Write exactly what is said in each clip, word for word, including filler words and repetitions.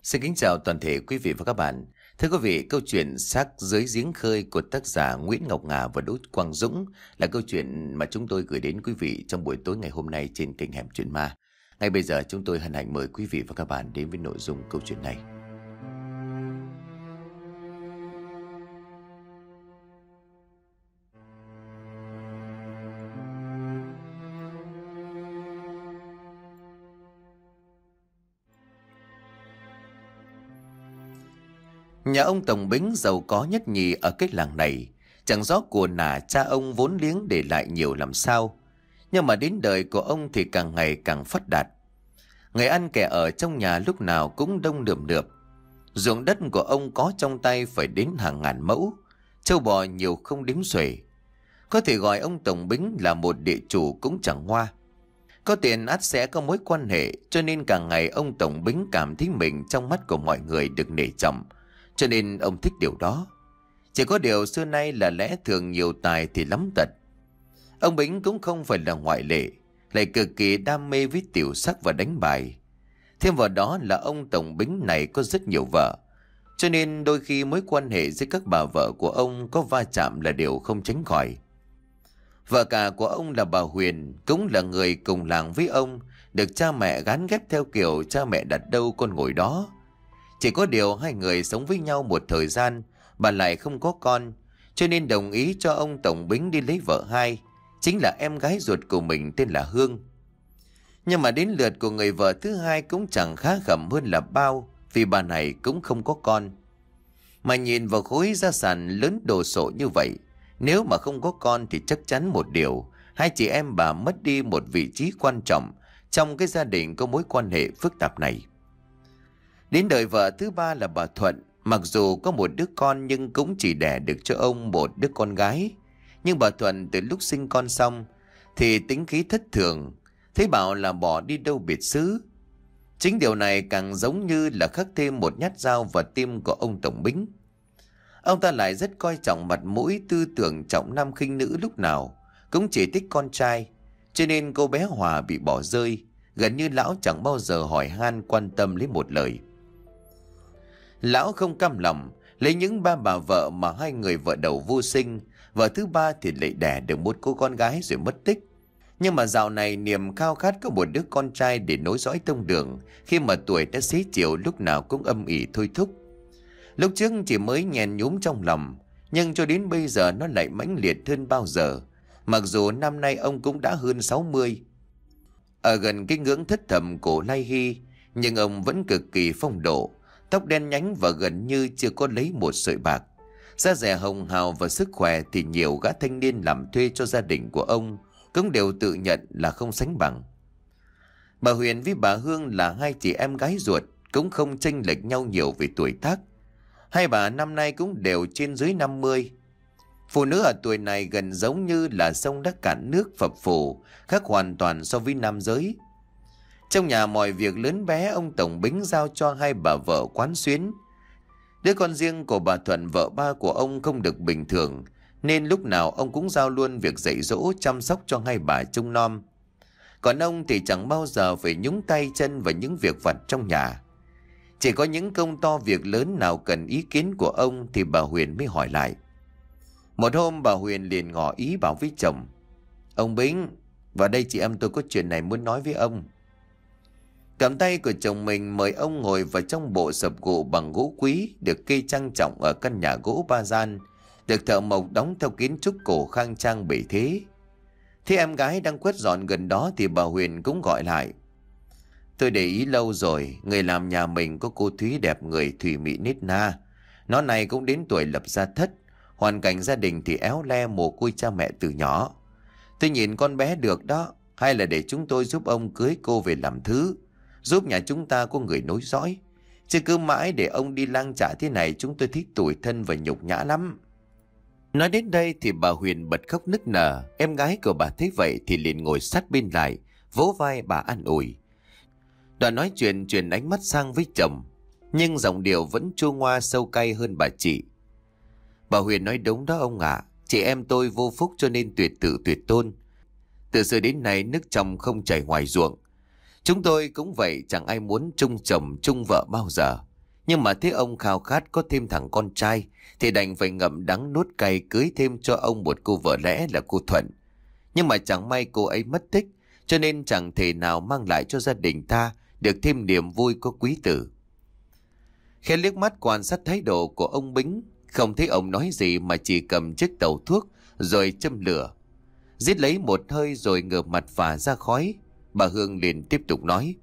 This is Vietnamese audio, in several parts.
Xin kính chào toàn thể quý vị và các bạn. Thưa quý vị, câu chuyện Xác dưới giếng khơi của tác giả Nguyễn Ngọc Ngà và Đỗ Quang Dũng là câu chuyện mà chúng tôi gửi đến quý vị trong buổi tối ngày hôm nay trên kênh Hẻm Chuyện Ma. Ngay bây giờ chúng tôi hân hạnh mời quý vị và các bạn đến với nội dung câu chuyện này. Nhà ông Tổng Bính giàu có nhất nhì ở cái làng này. Chẳng rõ của nà cha ông vốn liếng để lại nhiều làm sao. Nhưng mà đến đời của ông thì càng ngày càng phát đạt. Người ăn kẻ ở trong nhà lúc nào cũng đông lượm lượp. Ruộng đất của ông có trong tay phải đến hàng ngàn mẫu. Trâu bò nhiều không đếm xuể. Có thể gọi ông Tổng Bính là một địa chủ cũng chẳng hoa. Có tiền ắt sẽ có mối quan hệ, cho nên càng ngày ông Tổng Bính cảm thấy mình trong mắt của mọi người được nể trọng. Cho nên ông thích điều đó. Chỉ có điều xưa nay là lẽ thường nhiều tài thì lắm tật. Ông Bính cũng không phải là ngoại lệ, lại cực kỳ đam mê với tiểu sắc và đánh bài. Thêm vào đó là ông Tổng Bính này có rất nhiều vợ, cho nên đôi khi mối quan hệ giữa các bà vợ của ông có va chạm là điều không tránh khỏi. Vợ cả của ông là bà Huyền, cũng là người cùng làng với ông, được cha mẹ gán ghép theo kiểu cha mẹ đặt đâu con ngồi đó. Chỉ có điều hai người sống với nhau một thời gian, bà lại không có con, cho nên đồng ý cho ông Tổng Bính đi lấy vợ hai, chính là em gái ruột của mình tên là Hương. Nhưng mà đến lượt của người vợ thứ hai cũng chẳng khá khẩm hơn là bao, vì bà này cũng không có con. Mà nhìn vào khối gia sản lớn đồ sộ như vậy, nếu mà không có con thì chắc chắn một điều, hai chị em bà mất đi một vị trí quan trọng trong cái gia đình có mối quan hệ phức tạp này. Đến đời vợ thứ ba là bà Thuận, mặc dù có một đứa con nhưng cũng chỉ đẻ được cho ông một đứa con gái. Nhưng bà Thuận từ lúc sinh con xong thì tính khí thất thường, thấy bảo là bỏ đi đâu biệt xứ. Chính điều này càng giống như là khắc thêm một nhát dao vào tim của ông Tổng Bính. Ông ta lại rất coi trọng mặt mũi, tư tưởng trọng nam khinh nữ, lúc nào cũng chỉ thích con trai, cho nên cô bé Hòa bị bỏ rơi, gần như lão chẳng bao giờ hỏi han quan tâm lấy một lời. Lão không cam lòng lấy những ba bà vợ mà hai người vợ đầu vô sinh, vợ thứ ba thì lại đẻ được một cô con gái rồi mất tích. Nhưng mà dạo này niềm khao khát có một đứa con trai để nối dõi tông đường, khi mà tuổi đã xế chiều, lúc nào cũng âm ỉ thôi thúc. Lúc trước chỉ mới nhèn nhúm trong lòng, nhưng cho đến bây giờ nó lại mãnh liệt hơn bao giờ. Mặc dù năm nay ông cũng đã hơn sáu mươi, ở gần cái ngưỡng thất thầm cổ Lai Hy, nhưng ông vẫn cực kỳ phong độ, tóc đen nhánh và gần như chưa có lấy một sợi bạc. Da dẻ hồng hào và sức khỏe thì nhiều gã thanh niên làm thuê cho gia đình của ông cũng đều tự nhận là không sánh bằng. Bà Huyền với bà Hương là hai chị em gái ruột, cũng không chênh lệch nhau nhiều về tuổi tác. Hai bà năm nay cũng đều trên dưới năm mươi. Phụ nữ ở tuổi này gần giống như là sông đã cạn nước phập phù, khác hoàn toàn so với nam giới. Trong nhà mọi việc lớn bé ông Tổng Bính giao cho hai bà vợ quán xuyến. Đứa con riêng của bà Thuận, vợ ba của ông, không được bình thường, nên lúc nào ông cũng giao luôn việc dạy dỗ chăm sóc cho hai bà trông nom. Còn ông thì chẳng bao giờ phải nhúng tay chân vào những việc vặt trong nhà. Chỉ có những công to việc lớn nào cần ý kiến của ông thì bà Huyền mới hỏi lại. Một hôm bà Huyền liền ngỏ ý bảo với chồng: "Ông Bính, vào đây chị em tôi có chuyện này muốn nói với ông." Cầm tay của chồng mình mời ông ngồi vào trong bộ sập gỗ bằng gỗ quý, được kê trang trọng ở căn nhà gỗ ba gian, được thợ mộc đóng theo kiến trúc cổ khang trang bể thế. Thế em gái đang quét dọn gần đó thì bà Huyền cũng gọi lại: "Tôi để ý lâu rồi, người làm nhà mình có cô Thúy đẹp người, thùy mị nết na. Nó này cũng đến tuổi lập gia thất, hoàn cảnh gia đình thì éo le, mồ côi cha mẹ từ nhỏ. Tôi nhìn con bé được đó, hay là để chúng tôi giúp ông cưới cô về làm thứ, giúp nhà chúng ta có người nối dõi. Chứ cứ mãi để ông đi lang trả thế này, chúng tôi thích tủi thân và nhục nhã lắm." Nói đến đây thì bà Huyền bật khóc nức nở. Em gái của bà thấy vậy thì liền ngồi sát bên lại, vỗ vai bà an ủi. Đoạn nói chuyện chuyển ánh mắt sang với chồng, nhưng giọng điệu vẫn chua ngoa sâu cay hơn bà chị. "Bà Huyền nói đúng đó ông ạ. Chị em tôi vô phúc cho nên tuyệt tử tuyệt tôn. Từ xưa đến nay nước trong không chảy ngoài ruộng. Chúng tôi cũng vậy, chẳng ai muốn chung chồng chung vợ bao giờ. Nhưng mà thấy ông khao khát có thêm thằng con trai thì đành phải ngậm đắng nuốt cay cưới thêm cho ông một cô vợ lẽ là cô Thuận. Nhưng mà chẳng may cô ấy mất tích, cho nên chẳng thể nào mang lại cho gia đình ta được thêm niềm vui của quý tử. Khe liếc mắt quan sát thái độ của ông Bính, không thấy ông nói gì mà chỉ cầm chiếc tàu thuốc rồi châm lửa. Rít lấy một hơi rồi ngửa mặt phả ra khói. Bà Hương liền tiếp tục nói: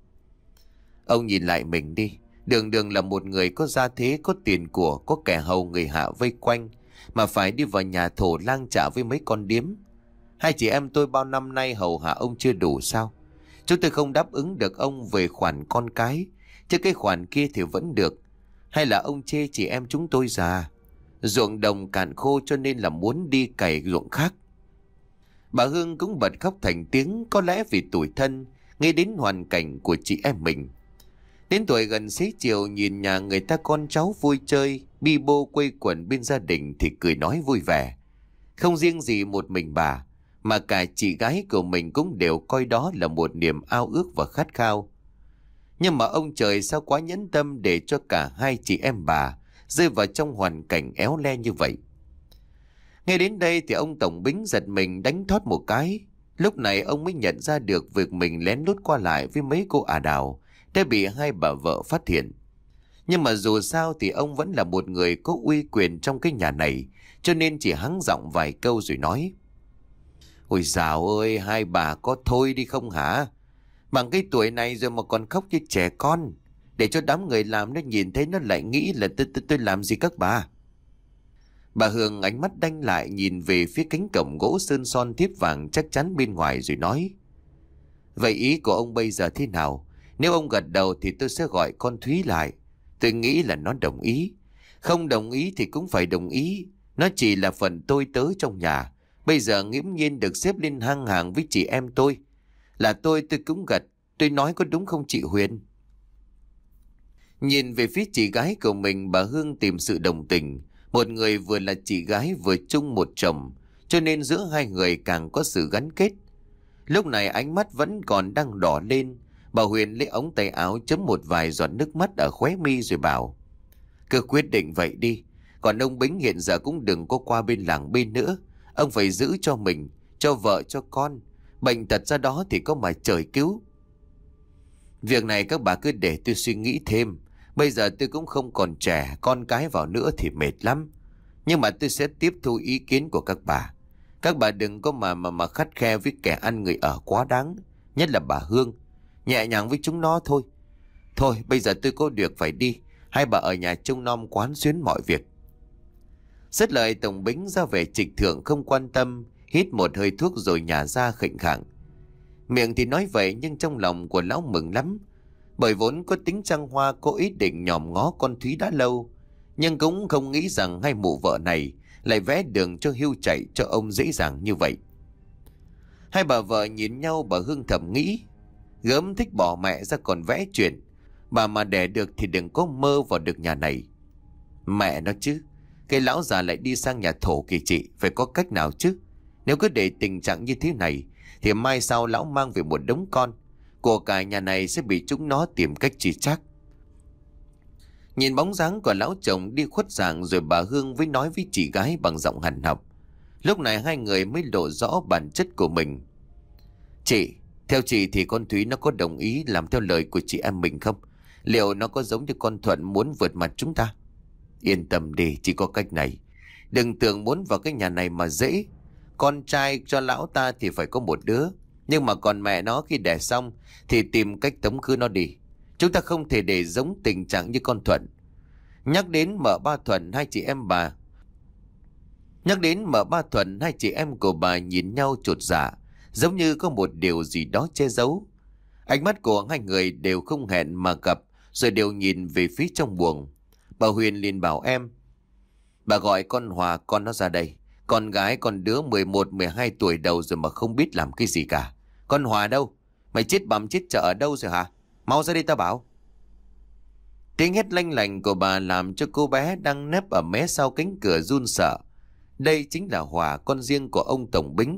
Ông nhìn lại mình đi. Đường đường là một người có gia thế, có tiền của, có kẻ hầu người hạ vây quanh, mà phải đi vào nhà thổ lang trả với mấy con điếm. Hai chị em tôi bao năm nay hầu hạ ông chưa đủ sao? Chúng tôi không đáp ứng được ông về khoản con cái, chứ cái khoản kia thì vẫn được. Hay là ông chê chị em chúng tôi già? Ruộng đồng cạn khô cho nên là muốn đi cày ruộng khác. Bà Hương cũng bật khóc thành tiếng, có lẽ vì tủi thân, nghĩ đến hoàn cảnh của chị em mình. Đến tuổi gần xế chiều nhìn nhà người ta con cháu vui chơi, bi bô quây quần bên gia đình thì cười nói vui vẻ. Không riêng gì một mình bà, mà cả chị gái của mình cũng đều coi đó là một niềm ao ước và khát khao. Nhưng mà ông trời sao quá nhẫn tâm để cho cả hai chị em bà rơi vào trong hoàn cảnh éo le như vậy. Nghe đến đây thì ông Tổng Bính giật mình đánh thót một cái. Lúc này ông mới nhận ra được việc mình lén lút qua lại với mấy cô ả đào đã bị hai bà vợ phát hiện. Nhưng mà dù sao thì ông vẫn là một người có uy quyền trong cái nhà này, cho nên chỉ hắng giọng vài câu rồi nói: Ôi dào ơi, hai bà có thôi đi không hả? Bằng cái tuổi này rồi mà còn khóc như trẻ con, để cho đám người làm nó nhìn thấy nó lại nghĩ là tôi, tôi, tôi làm gì các bà. Bà Hương ánh mắt đanh lại nhìn về phía cánh cổng gỗ sơn son thiếp vàng chắc chắn bên ngoài rồi nói: Vậy ý của ông bây giờ thế nào? Nếu ông gật đầu thì tôi sẽ gọi con Thúy lại. Tôi nghĩ là nó đồng ý. Không đồng ý thì cũng phải đồng ý. Nó chỉ là phần tôi tớ trong nhà. Bây giờ nghiễm nhiên được xếp lên hang hàng với chị em tôi. Là tôi tôi cũng gật. Tôi nói có đúng không chị Huyền? Nhìn về phía chị gái của mình, bà Hương tìm sự đồng tình. Một người vừa là chị gái vừa chung một chồng, cho nên giữa hai người càng có sự gắn kết. Lúc này ánh mắt vẫn còn đang đỏ lên. Bà Huyền lấy ống tay áo chấm một vài giọt nước mắt ở khóe mi rồi bảo: Cứ quyết định vậy đi. Còn ông Bính hiện giờ cũng đừng có qua bên làng bên nữa. Ông phải giữ cho mình, cho vợ, cho con. Bệnh tật ra đó thì có mà trời cứu. Việc này các bà cứ để tôi suy nghĩ thêm. Bây giờ tôi cũng không còn trẻ, con cái vào nữa thì mệt lắm. Nhưng mà tôi sẽ tiếp thu ý kiến của các bà. Các bà đừng có mà mà mà khắt khe với kẻ ăn người ở quá đáng. Nhất là bà Hương. Nhẹ nhàng với chúng nó thôi. Thôi bây giờ tôi có việc phải đi. Hai bà ở nhà trông nom quán xuyến mọi việc. Dứt lời, Tổng Bính ra về trịch thượng không quan tâm, hít một hơi thuốc rồi nhả ra khệnh khạng. Miệng thì nói vậy nhưng trong lòng của lão mừng lắm. Bởi vốn có tính trăng hoa, có ý định nhòm ngó con Thúy đã lâu, nhưng cũng không nghĩ rằng hai mụ vợ này lại vẽ đường cho hưu chạy cho ông dễ dàng như vậy. Hai bà vợ nhìn nhau, bà Hương thầm nghĩ: Gớm thích bỏ mẹ ra còn vẽ chuyện. Bà mà đẻ được thì đừng có mơ vào được nhà này. Mẹ nó chứ, cái lão già lại đi sang nhà thổ kìa chị. Phải có cách nào chứ. Nếu cứ để tình trạng như thế này thì mai sau lão mang về một đống con, của cả nhà này sẽ bị chúng nó tìm cách truy trách. Nhìn bóng dáng của lão chồng đi khuất dạng rồi, bà Hương mới nói với chị gái bằng giọng hằn học. Lúc này hai người mới lộ rõ bản chất của mình. Chị, theo chị thì con Thúy nó có đồng ý làm theo lời của chị em mình không? Liệu nó có giống như con Thuận muốn vượt mặt chúng ta? Yên tâm đi, chỉ có cách này. Đừng tưởng muốn vào cái nhà này mà dễ. Con trai cho lão ta thì phải có một đứa. Nhưng mà còn mẹ nó khi đẻ xong thì tìm cách tống khứ nó đi. Chúng ta không thể để giống tình trạng như con Thuận. Nhắc đến mợ ba Thuận, hai chị em bà Nhắc đến mợ ba Thuận, hai chị em của bà nhìn nhau chột dạ, giống như có một điều gì đó che giấu. Ánh mắt của hai người đều không hẹn mà gặp, rồi đều nhìn về phía trong buồng. Bà Huyền liền bảo em: Bà gọi con Hòa con nó ra đây. Con gái con đứa mười một mười hai tuổi đầu rồi mà không biết làm cái gì cả. Con Hòa đâu? Mày chết bầm chết chợ ở đâu rồi hả? Mau ra đây tao bảo. Tiếng hét lanh lành của bà làm cho cô bé đang nép ở mé sau cánh cửa run sợ. Đây chính là Hòa, con riêng của ông Tổng Bính.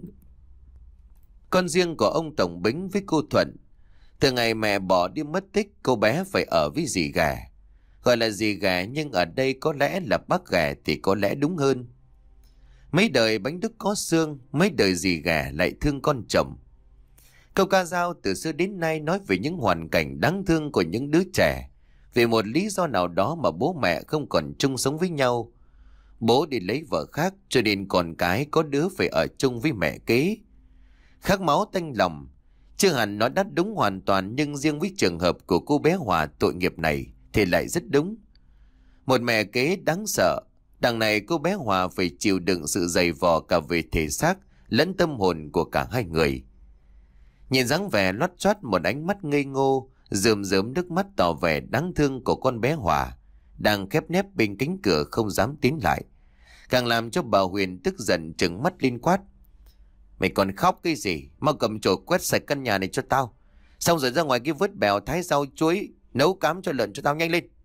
Con riêng của ông Tổng Bính với cô Thuận. Từ ngày mẹ bỏ đi mất tích, cô bé phải ở với dì ghẻ. Gọi là dì ghẻ nhưng ở đây có lẽ là bác ghẻ thì có lẽ đúng hơn. Mấy đời bánh đúc có xương, mấy đời dì ghẻ lại thương con chồng. Câu ca dao từ xưa đến nay nói về những hoàn cảnh đáng thương của những đứa trẻ. Vì một lý do nào đó mà bố mẹ không còn chung sống với nhau. Bố đi lấy vợ khác cho nên con cái có đứa phải ở chung với mẹ kế. Khát máu tanh lòng. Chưa hẳn nó đắt đúng hoàn toàn, nhưng riêng với trường hợp của cô bé Hòa tội nghiệp này thì lại rất đúng. Một mẹ kế đáng sợ. Đằng này cô bé Hòa phải chịu đựng sự dày vò cả về thể xác lẫn tâm hồn của cả hai người. Nhìn dáng vẻ lót choát một ánh mắt ngây ngô, rườm rớm nước mắt tỏ vẻ đáng thương của con bé Hòa, đang khép nép bên cánh cửa không dám tiến lại, càng làm cho bà Huyền tức giận trừng mắt lên quát. Mày còn khóc cái gì? Mau cầm chổi quét sạch căn nhà này cho tao. Xong rồi ra ngoài kia vớt bèo, thái rau chuối, nấu cám cho lợn cho tao, nhanh lên.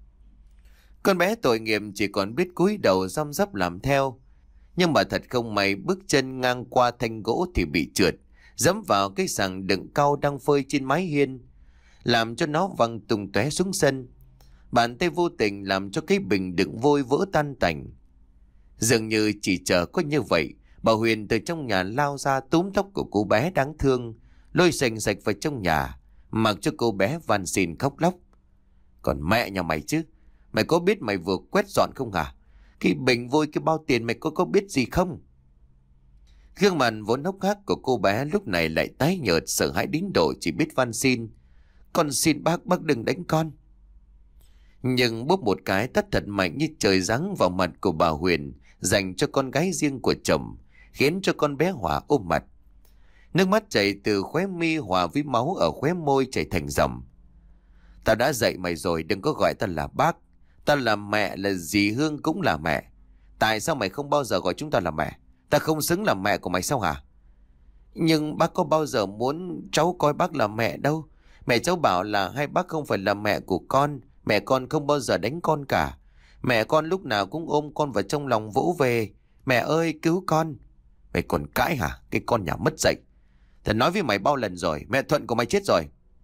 Con bé tội nghiệp chỉ còn biết cúi đầu răm rắp làm theo. Nhưng mà thật không may, bước chân ngang qua thanh gỗ thì bị trượt, dẫm vào cái sàng đựng cau đang phơi trên mái hiên, làm cho nó văng tung tóe xuống sân. Bàn tay vô tình làm cho cái bình đựng vôi vỡ tan tành. Dường như chỉ chờ có như vậy, bà Huyền từ trong nhà lao ra, túm tóc của cô bé đáng thương, lôi sành sạch vào trong nhà, mặc cho cô bé van xin khóc lóc. Còn mẹ nhà mày chứ, mày có biết mày vừa quét dọn không hả? Cái bình vôi, cái bao tiền mày có có biết gì không? Gương mặt vốn hốc hác của cô bé lúc này lại tái nhợt, sợ hãi đến độ chỉ biết van xin. Con xin bác, bác đừng đánh con. Nhưng bốp một cái tát thật mạnh như trời giáng vào mặt của bà Huyền dành cho con gái riêng của chồng, khiến cho con bé Hòa ôm mặt. Nước mắt chảy từ khóe mi hòa với máu ở khóe môi chảy thành dòng. Tao đã dạy mày rồi, đừng có gọi tao là bác. Tao là mẹ, là dì Hương cũng là mẹ. Tại sao mày không bao giờ gọi chúng ta là mẹ? Ta không xứng làm mẹ của mày sao hả? Nhưng bác có bao giờ muốn cháu coi bác là mẹ đâu. Mẹ cháu bảo là hai bác không phải là mẹ của con. Mẹ con không bao giờ đánh con cả. Mẹ con lúc nào cũng ôm con vào trong lòng vỗ về. Mẹ ơi cứu con. Mày còn cãi hả? Cái con nhà mất dạy. Thật nói với mày bao lần rồi, mẹ Thuận của mày chết rồi.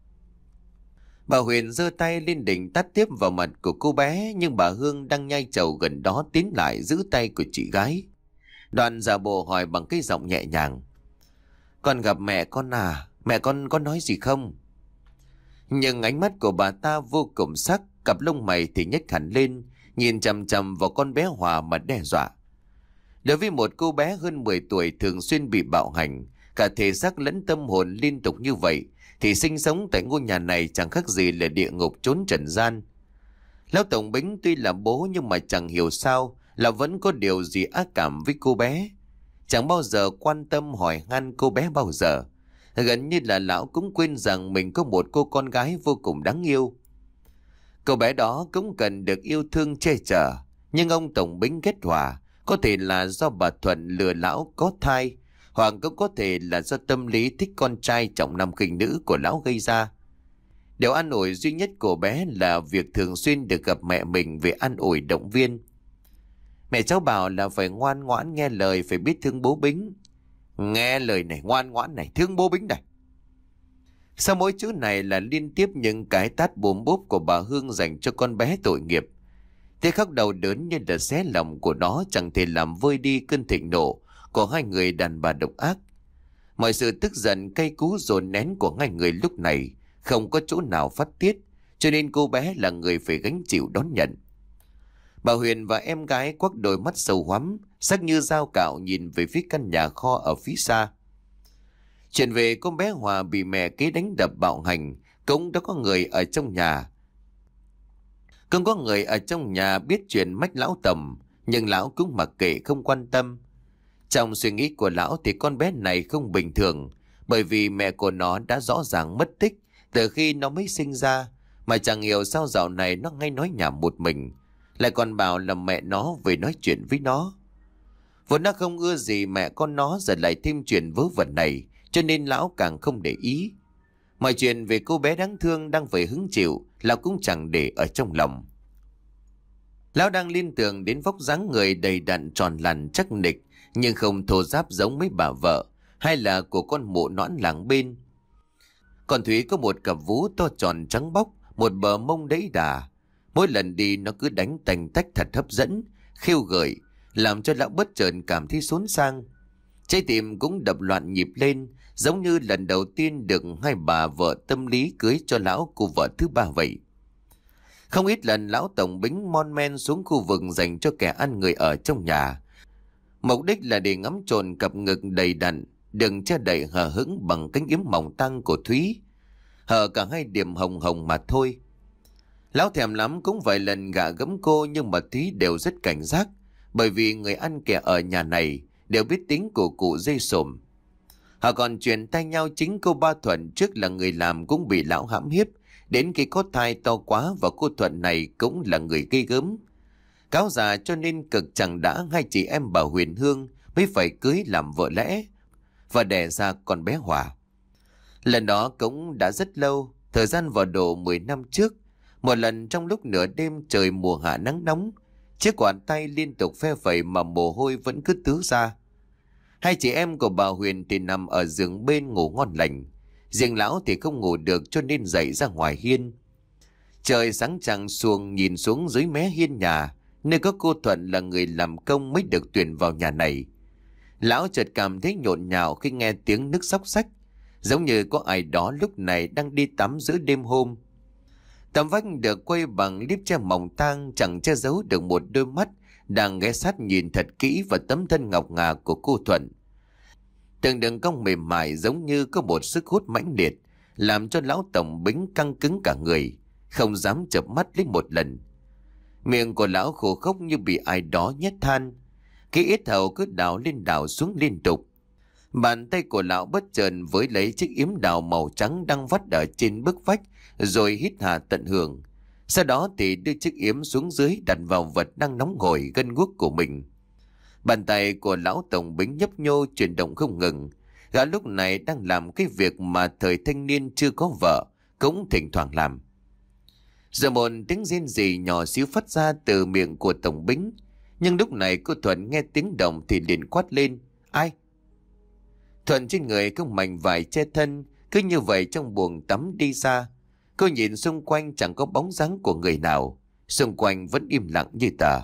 Bà Huyền giơ tay lên định tát tiếp vào mặt của cô bé, nhưng bà Hương đang nhai trầu gần đó tiến lại giữ tay của chị gái. Đoàn giả bộ hỏi bằng cái giọng nhẹ nhàng. Con gặp mẹ con à? Mẹ con có nói gì không? Nhưng ánh mắt của bà ta vô cùng sắc, cặp lông mày thì nhếch hẳn lên, nhìn chằm chằm vào con bé Hòa mà đe dọa. Đối với một cô bé hơn mười tuổi thường xuyên bị bạo hành, cả thể xác lẫn tâm hồn liên tục như vậy, thì sinh sống tại ngôi nhà này chẳng khác gì là địa ngục trốn trần gian. Lão Tổng Bính tuy là bố nhưng mà chẳng hiểu sao là vẫn có điều gì ác cảm với cô bé. Chẳng bao giờ quan tâm hỏi han cô bé bao giờ. Gần như là lão cũng quên rằng mình có một cô con gái vô cùng đáng yêu. Cô bé đó cũng cần được yêu thương che chở. Nhưng ông Tổng Bính ghét Hòa, có thể là do bà Thuận lừa lão có thai, hoặc cũng có thể là do tâm lý thích con trai trọng nam khinh nữ của lão gây ra. Điều an ủi duy nhất của bé là việc thường xuyên được gặp mẹ mình về an ủi động viên. Mẹ cháu bảo là phải ngoan ngoãn nghe lời, phải biết thương bố Bính. Nghe lời này, ngoan ngoãn này, thương bố Bính này. Sau mỗi chữ này là liên tiếp những cái tát bùm bốp của bà Hương dành cho con bé tội nghiệp. Thế khóc đầu đớn như là xé lòng của nó chẳng thể làm vơi đi cơn thịnh nộ của hai người đàn bà độc ác. Mọi sự tức giận cay cú dồn nén của hai người lúc này không có chỗ nào phát tiết, cho nên cô bé là người phải gánh chịu đón nhận. Bà Huyền và em gái quắc đôi mắt sâu hoắm, sắc như dao cạo nhìn về phía căn nhà kho ở phía xa. Chuyện về cô bé Hòa bị mẹ kế đánh đập bạo hành, cũng đã có người ở trong nhà. Cũng có người ở trong nhà biết chuyện mách lão Tầm, nhưng lão cũng mặc kệ không quan tâm. Trong suy nghĩ của lão thì con bé này không bình thường, bởi vì mẹ của nó đã rõ ràng mất tích từ khi nó mới sinh ra, mà chẳng hiểu sao dạo này nó hay nói nhảm một mình, lại còn bảo là mẹ nó về nói chuyện với nó. Vốn nó không ưa gì mẹ con nó, giờ lại thêm chuyện vớ vẩn này, cho nên lão càng không để ý. Mọi chuyện về cô bé đáng thương đang phải hứng chịu, lão cũng chẳng để ở trong lòng. Lão đang liên tưởng đến vóc dáng người đầy đặn tròn lằn chắc nịch, nhưng không thô ráp giống mấy bà vợ, hay là của con mụ nõn làng bên. Còn Thúy có một cặp vú to tròn trắng bóc, một bờ mông đẫy đà, Mỗi lần đi nó cứ đánh tành tách thật hấp dẫn, khiêu gợi, làm cho lão bất chợt cảm thấy xốn sang. Trái tim cũng đập loạn nhịp lên, giống như lần đầu tiên được hai bà vợ tâm lý cưới cho lão cô vợ thứ ba vậy. Không ít lần lão tổng bính mon men xuống khu vực dành cho kẻ ăn người ở trong nhà. Mục đích là để ngắm trộn cặp ngực đầy đặn, đừng che đậy hờ hững bằng cánh yếm mỏng tang của Thúy. Hở cả hai điểm hồng hồng mà thôi. Lão thèm lắm cũng vài lần gạ gẫm cô, nhưng mà Thúy đều rất cảnh giác, bởi vì người ăn kẻ ở nhà này đều biết tính của cụ dây sồm. Họ còn truyền tay nhau, chính cô Ba Thuận trước là người làm cũng bị lão hãm hiếp, đến khi có thai to quá, và cô Thuận này cũng là người gây gớm. Cáo già cho nên cực chẳng đã hai chị em bà Huyền Hương mới phải cưới làm vợ lẽ và đẻ ra con bé Hòa. Lần đó cũng đã rất lâu, thời gian vào độ mười năm trước. Một lần trong lúc nửa đêm trời mùa hạ nắng nóng, chiếc quạt tay liên tục phe phẩy mà mồ hôi vẫn cứ tứ ra. Hai chị em của bà Huyền thì nằm ở giường bên ngủ ngon lành. Riêng lão thì không ngủ được cho nên dậy ra ngoài hiên. Trời sáng trăng xuồng nhìn xuống dưới mé hiên nhà, nơi có cô Thuận là người làm công mới được tuyển vào nhà này. Lão chợt cảm thấy nhộn nhạo khi nghe tiếng nước xóc xách, giống như có ai đó lúc này đang đi tắm giữa đêm hôm. Tấm vách được quay bằng liếp tre mỏng tang chẳng che giấu được một đôi mắt đang ghé sát nhìn thật kỹ vào tấm thân ngọc ngà của cô Thuận. Từng đường cong mềm mại giống như có một sức hút mãnh liệt, làm cho lão tổng bính căng cứng cả người, không dám chợp mắt lấy một lần. Miệng của lão khô khốc như bị ai đó nhét than, cái yết hầu cứ đảo lên đảo xuống liên tục. Bàn tay của lão bất chợt với lấy chiếc yếm đào màu trắng đang vắt ở trên bức vách, rồi hít hà tận hưởng. Sau đó thì đưa chiếc yếm xuống dưới, đặt vào vật đang nóng hổi gân guốc của mình. Bàn tay của lão tổng bính nhấp nhô chuyển động không ngừng. Gã lúc này đang làm cái việc mà thời thanh niên chưa có vợ cũng thỉnh thoảng làm. Giờ một tiếng rên rỉ nhỏ xíu phát ra từ miệng của tổng bính, nhưng lúc này cô Thuận nghe tiếng động thì liền quát lên: "Ai?" Thuận trên người không mảnh vải che thân, cứ như vậy trong buồng tắm đi ra. Cô nhìn xung quanh chẳng có bóng dáng của người nào, xung quanh vẫn im lặng như tờ.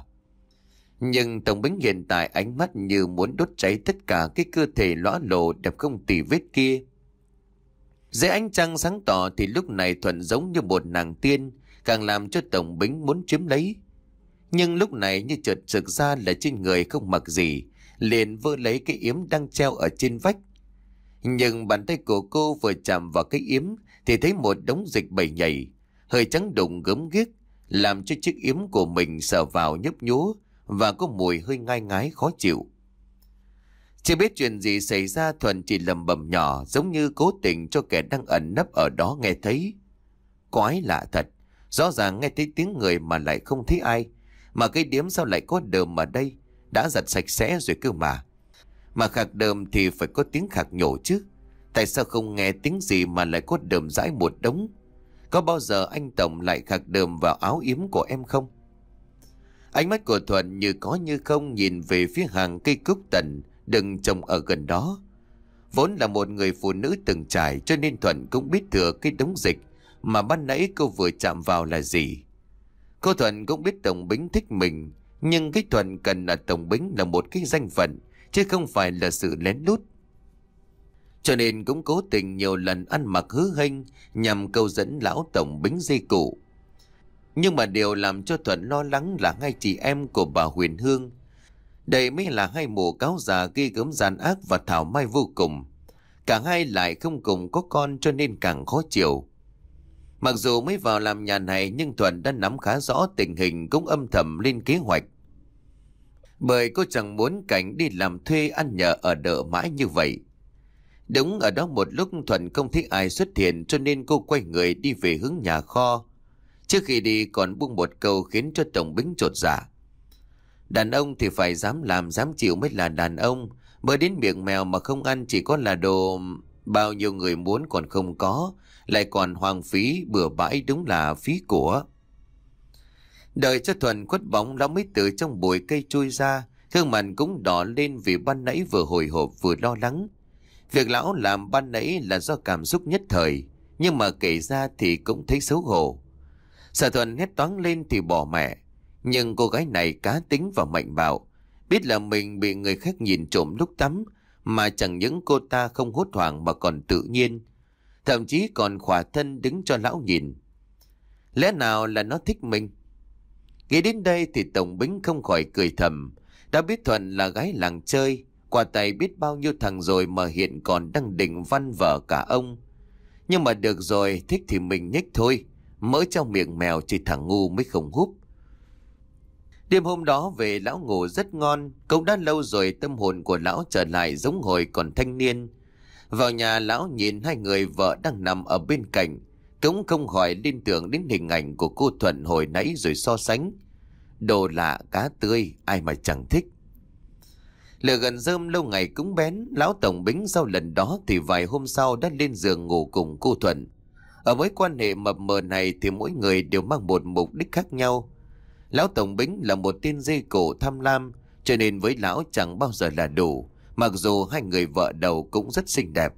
Nhưng tổng bính hiện tại ánh mắt như muốn đốt cháy tất cả cái cơ thể lõa lồ đẹp không tì vết kia. Dưới ánh trăng sáng tỏ thì lúc này Thuận giống như một nàng tiên, càng làm cho tổng bính muốn chiếm lấy. Nhưng lúc này như chợt sực ra là trên người không mặc gì, liền vơ lấy cái yếm đang treo ở trên vách. Nhưng bàn tay của cô vừa chạm vào cái yếm thì thấy một đống dịch bầy nhảy, hơi trắng đụng gớm ghiếc, làm cho chiếc yếm của mình sờ vào nhấp nhố và có mùi hơi ngai ngái khó chịu. Chưa biết chuyện gì xảy ra, Thuận chỉ lầm bầm nhỏ, giống như cố tình cho kẻ đang ẩn nấp ở đó nghe thấy. Quái lạ thật, rõ ràng nghe thấy tiếng người mà lại không thấy ai, mà cái điếm sao lại có đờm ở đây, đã giặt sạch sẽ rồi cơ mà. Mà khạc đờm thì phải có tiếng khạc nhổ chứ, tại sao không nghe tiếng gì mà lại có đờm rãi một đống? Có bao giờ anh tổng lại khạc đờm vào áo yếm của em không? Ánh mắt của Thuận như có như không nhìn về phía hàng cây cúc tần đừng trồng ở gần đó. Vốn là một người phụ nữ từng trải, cho nên Thuận cũng biết thừa cái đống dịch mà ban nãy cô vừa chạm vào là gì. Cô Thuận cũng biết tổng bính thích mình, nhưng cái Thuận cần ở tổng bính là một cái danh phận, chứ không phải là sự lén lút. Cho nên cũng cố tình nhiều lần ăn mặc hứa hênh nhằm câu dẫn lão tổng bính dây cụ. Nhưng mà điều làm cho Thuận lo lắng là hai chị em của bà Huyền Hương. Đây mới là hai mụ cáo già ghi gớm gian ác và thảo mai vô cùng. Cả hai lại không cùng có con cho nên càng khó chịu. Mặc dù mới vào làm nhà này nhưng Thuận đã nắm khá rõ tình hình, cũng âm thầm lên kế hoạch. Bởi cô chẳng muốn cảnh đi làm thuê ăn nhờ ở đợ mãi như vậy. Đúng ở đó một lúc Thuận không thấy ai xuất hiện, cho nên cô quay người đi về hướng nhà kho. Trước khi đi còn buông một câu khiến cho tổng bính chột dạ. Đàn ông thì phải dám làm dám chịu mới là đàn ông, mới đến miệng mèo mà không ăn chỉ có là đồ. Bao nhiêu người muốn còn không có, lại còn hoang phí bừa bãi, đúng là phí của. Đợi cho Thuận khuất bóng, lão mới từ trong bụi cây chui ra, gương mặt cũng đỏ lên vì ban nãy vừa hồi hộp vừa lo lắng. Việc lão làm ban nãy là do cảm xúc nhất thời, nhưng mà kể ra thì cũng thấy xấu hổ. Sở Thuần hét toáng lên thì bỏ mẹ. Nhưng cô gái này cá tính và mạnh bạo, biết là mình bị người khác nhìn trộm lúc tắm, mà chẳng những cô ta không hốt hoảng mà còn tự nhiên, thậm chí còn khỏa thân đứng cho lão nhìn. Lẽ nào là nó thích mình? Nghĩ đến đây thì Tổng Bính không khỏi cười thầm. Đã biết Thuận là gái làng chơi, qua tay biết bao nhiêu thằng rồi mà hiện còn đang định văn vở cả ông. Nhưng mà được rồi, thích thì mình nhích thôi. Mỡ trong miệng mèo chỉ thằng ngu mới không húp. Đêm hôm đó về lão ngủ rất ngon. Cũng đã lâu rồi tâm hồn của lão trở lại giống hồi còn thanh niên. Vào nhà lão nhìn hai người vợ đang nằm ở bên cạnh, cũng không khỏi liên tưởng đến hình ảnh của cô Thuận hồi nãy rồi so sánh. Đồ lạ cá tươi, ai mà chẳng thích. Lửa gần rơm lâu ngày cũng bén. Lão Tổng Bính sau lần đó thì vài hôm sau đã lên giường ngủ cùng cô Thuận. Ở mối quan hệ mập mờ này thì mỗi người đều mang một mục đích khác nhau. Lão Tổng Bính là một tên dê cổ tham lam, cho nên với lão chẳng bao giờ là đủ, mặc dù hai người vợ đầu cũng rất xinh đẹp.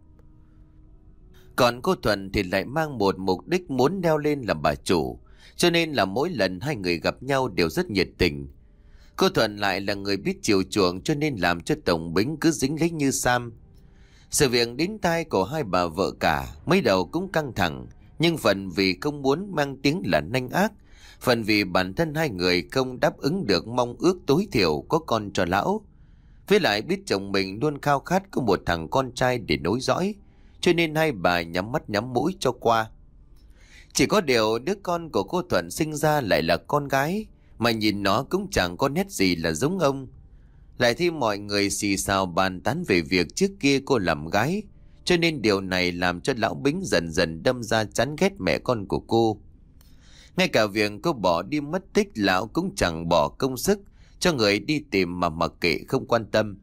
Còn cô Thuận thì lại mang một mục đích muốn leo lên làm bà chủ, cho nên là mỗi lần hai người gặp nhau đều rất nhiệt tình. Cô Thuận lại là người biết chiều chuộng, cho nên làm cho Tổng Bính cứ dính lấy như Sam. Sự việc đến tai của hai bà vợ cả, mới đầu cũng căng thẳng, nhưng phần vì không muốn mang tiếng là nanh ác, phần vì bản thân hai người không đáp ứng được mong ước tối thiểu có con cho lão. Với lại biết chồng mình luôn khao khát có một thằng con trai để nối dõi, cho nên hai bà nhắm mắt nhắm mũi cho qua. Chỉ có điều đứa con của cô Thuận sinh ra lại là con gái, mà nhìn nó cũng chẳng có nét gì là giống ông. Lại thêm mọi người xì xào bàn tán về việc trước kia cô làm gái, cho nên điều này làm cho lão Bính dần dần đâm ra chán ghét mẹ con của cô. Ngay cả việc cô bỏ đi mất tích, lão cũng chẳng bỏ công sức cho người đi tìm mà mặc kệ không quan tâm.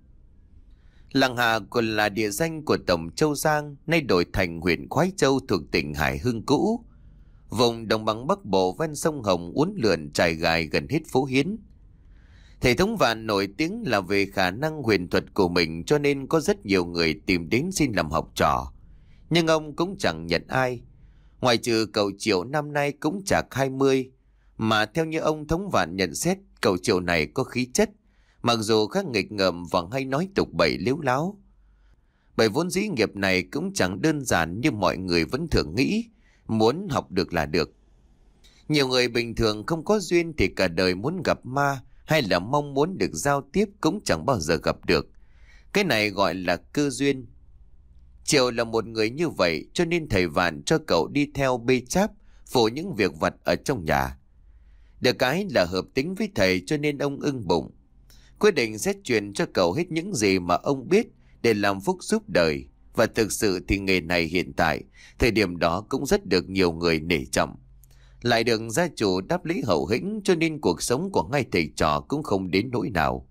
Làng Hà còn là địa danh của Tổng Châu Giang, nay đổi thành huyện Khoái Châu thuộc tỉnh Hải Hưng cũ. Vùng đồng bằng Bắc Bộ ven sông Hồng uốn lượn trải gài gần hết phố Hiến. Thầy Thống Vạn nổi tiếng là về khả năng huyền thuật của mình, cho nên có rất nhiều người tìm đến xin làm học trò. Nhưng ông cũng chẳng nhận ai. Ngoài trừ cậu Triệu năm nay cũng chạc hai mươi, mà theo như ông Thống Vạn nhận xét, cậu Triệu này có khí chất, mặc dù khác nghịch ngợm và hay nói tục bậy liếu láo. Bởi vốn dĩ nghiệp này cũng chẳng đơn giản như mọi người vẫn thường nghĩ, muốn học được là được. Nhiều người bình thường không có duyên thì cả đời muốn gặp ma hay là mong muốn được giao tiếp cũng chẳng bao giờ gặp được. Cái này gọi là cơ duyên. Triệu là một người như vậy, cho nên thầy Vạn cho cậu đi theo bê cháp phụ những việc vặt ở trong nhà. Được cái là hợp tính với thầy, cho nên ông ưng bụng, quyết định sẽ truyền cho cậu hết những gì mà ông biết để làm phúc giúp đời. Và thực sự thì nghề này hiện tại thời điểm đó cũng rất được nhiều người nể trọng, lại được gia chủ đáp lễ hậu hĩnh, cho nên cuộc sống của hai thầy trò cũng không đến nỗi nào.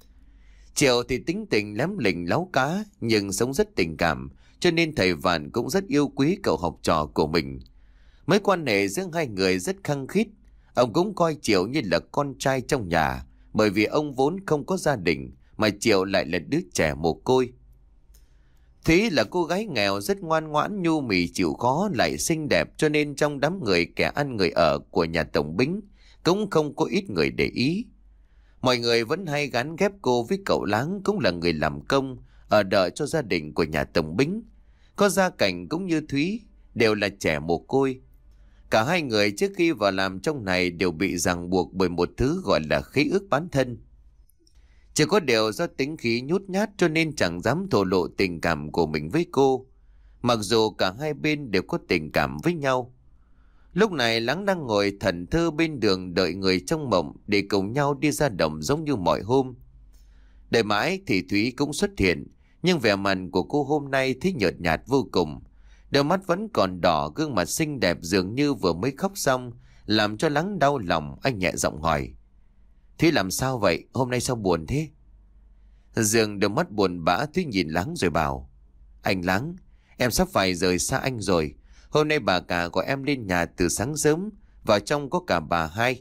Triệu thì tính tình lém lỉnh láu cá, nhưng sống rất tình cảm, cho nên thầy Vạn cũng rất yêu quý cậu học trò của mình. Mối quan hệ giữa hai người rất khăng khít. Ông cũng coi Triệu như là con trai trong nhà, bởi vì ông vốn không có gia đình, mà Triệu lại là đứa trẻ mồ côi. Thúy là cô gái nghèo rất ngoan ngoãn, nhu mì chịu khó, lại xinh đẹp, cho nên trong đám người kẻ ăn người ở của nhà Tổng Bính cũng không có ít người để ý. Mọi người vẫn hay gắn ghép cô với cậu Láng, cũng là người làm công ở đợi cho gia đình của nhà Tổng Bính. Có gia cảnh cũng như Thúy, đều là trẻ mồ côi. Cả hai người trước khi vào làm trong này đều bị ràng buộc bởi một thứ gọi là khí ước bán thân. Chỉ có điều do tính khí nhút nhát, cho nên chẳng dám thổ lộ tình cảm của mình với cô, mặc dù cả hai bên đều có tình cảm với nhau. Lúc này Láng đang ngồi thẫn thơ bên đường đợi người trong mộng để cùng nhau đi ra đồng giống như mọi hôm. Đợi mãi thì Thúy cũng xuất hiện, nhưng vẻ mặt của cô hôm nay thấy nhợt nhạt vô cùng. Đôi mắt vẫn còn đỏ, gương mặt xinh đẹp dường như vừa mới khóc xong, làm cho Láng đau lòng. Anh nhẹ giọng hỏi: Thúy làm sao vậy? Hôm nay sao buồn thế? Dương đôi mắt buồn bã, Thúy nhìn Láng rồi bảo: Anh Láng, em sắp phải rời xa anh rồi. Hôm nay bà cả gọi em lên nhà từ sáng sớm, vào trong có cả bà hai.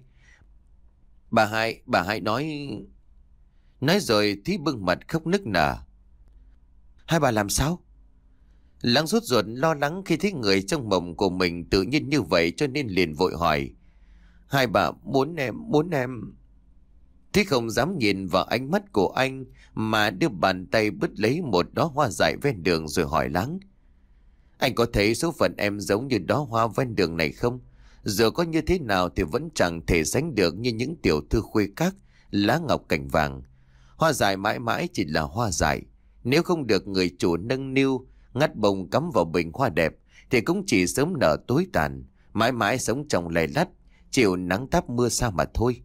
Bà hai, bà hai nói... Nói rồi Thúy bưng mặt khóc nức nở. Hai bà làm sao? Láng rút ruột lo lắng khi thấy người trong mộng của mình tự nhiên như vậy, cho nên liền vội hỏi: Hai bà muốn em, muốn em. Thế không dám nhìn vào ánh mắt của anh mà đưa bàn tay bứt lấy một đóa hoa dại ven đường rồi hỏi Lắng. Anh có thấy số phận em giống như đóa hoa ven đường này không? Giờ có như thế nào thì vẫn chẳng thể sánh được như những tiểu thư khuê các, lá ngọc cành vàng. Hoa dại mãi mãi chỉ là hoa dại. Nếu không được người chủ nâng niu, ngắt bông cắm vào bình hoa đẹp, thì cũng chỉ sớm nở tối tàn, mãi mãi sống trong lầy lắt, chịu nắng táp mưa sa mà thôi.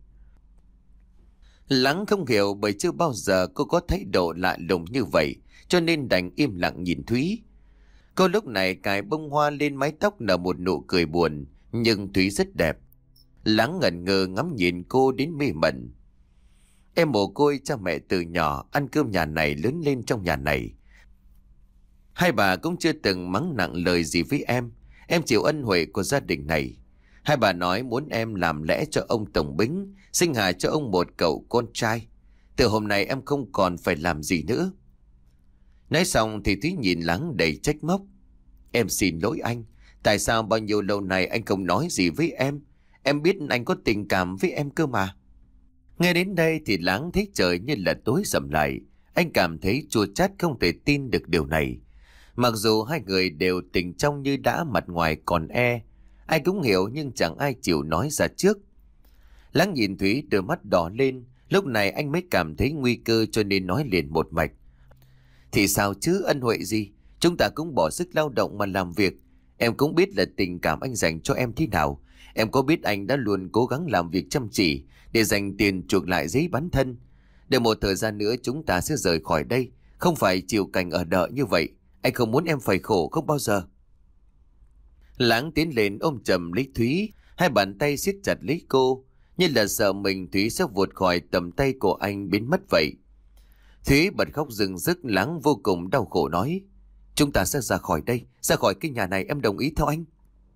Lắng không hiểu bởi chưa bao giờ cô có thái độ lạ lùng như vậy, cho nên đành im lặng nhìn Thúy. Cô lúc này cài bông hoa lên mái tóc nở một nụ cười buồn, nhưng Thúy rất đẹp. Lắng ngẩn ngơ ngắm nhìn cô đến mê mẩn. Em mồ côi cha mẹ từ nhỏ, ăn cơm nhà này lớn lên trong nhà này. Hai bà cũng chưa từng mắng nặng lời gì với em. Em chịu ân huệ của gia đình này. Hai bà nói muốn em làm lẽ cho ông Tổng Bính, sinh hạ cho ông một cậu con trai. Từ hôm nay em không còn phải làm gì nữa. Nói xong thì Thúy nhìn Lắng đầy trách móc. Em xin lỗi anh. Tại sao bao nhiêu lâu nay anh không nói gì với em? Em biết anh có tình cảm với em cơ mà. Nghe đến đây thì Lắng thấy trời như là tối sầm lại. Anh cảm thấy chua chát không thể tin được điều này. Mặc dù hai người đều tình trong như đã, mặt ngoài còn e. Ai cũng hiểu nhưng chẳng ai chịu nói ra trước. Lắng nhìn Thúy, đôi mắt đỏ lên. Lúc này anh mới cảm thấy nguy cơ cho nên nói liền một mạch. Thì sao chứ, ân huệ gì? Chúng ta cũng bỏ sức lao động mà làm việc. Em cũng biết là tình cảm anh dành cho em thế nào. Em có biết anh đã luôn cố gắng làm việc chăm chỉ để dành tiền chuộc lại giấy bán thân. Để một thời gian nữa chúng ta sẽ rời khỏi đây, không phải chịu cảnh ở đợi như vậy. Anh không muốn em phải khổ không bao giờ. Lắng tiến lên ôm chầm lấy Thúy, hai bàn tay siết chặt lấy cô, như là sợ mình Thúy sẽ vụt khỏi tầm tay của anh biến mất vậy. Thúy bật khóc rừng rức. Lắng vô cùng đau khổ nói, chúng ta sẽ ra khỏi đây, ra khỏi cái nhà này, em đồng ý theo anh.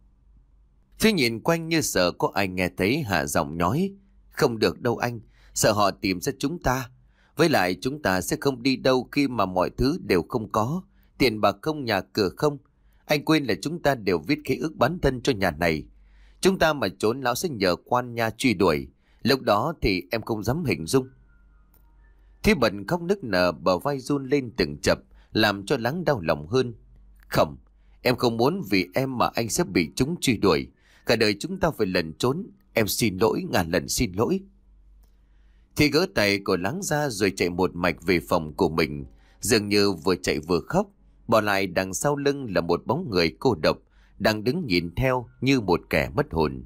Thúy nhìn quanh như sợ có ai nghe thấy, hạ giọng nói, không được đâu anh, sợ họ tìm ra chúng ta. Với lại chúng ta sẽ không đi đâu khi mà mọi thứ đều không có, tiền bạc không, nhà cửa không. Anh quên là chúng ta đều viết khế ước bán thân cho nhà này. Chúng ta mà trốn lão sẽ nhờ quan nha truy đuổi. Lúc đó thì em không dám hình dung. Thúy bật khóc nức nở, bờ vai run lên từng chập, làm cho Lắng đau lòng hơn. Không, em không muốn vì em mà anh sẽ bị chúng truy đuổi. Cả đời chúng ta phải lẩn trốn. Em xin lỗi, ngàn lần xin lỗi. Thì gỡ tay của Lắng ra rồi chạy một mạch về phòng của mình, dường như vừa chạy vừa khóc. Bỏ lại đằng sau lưng là một bóng người cô độc đang đứng nhìn theo như một kẻ mất hồn.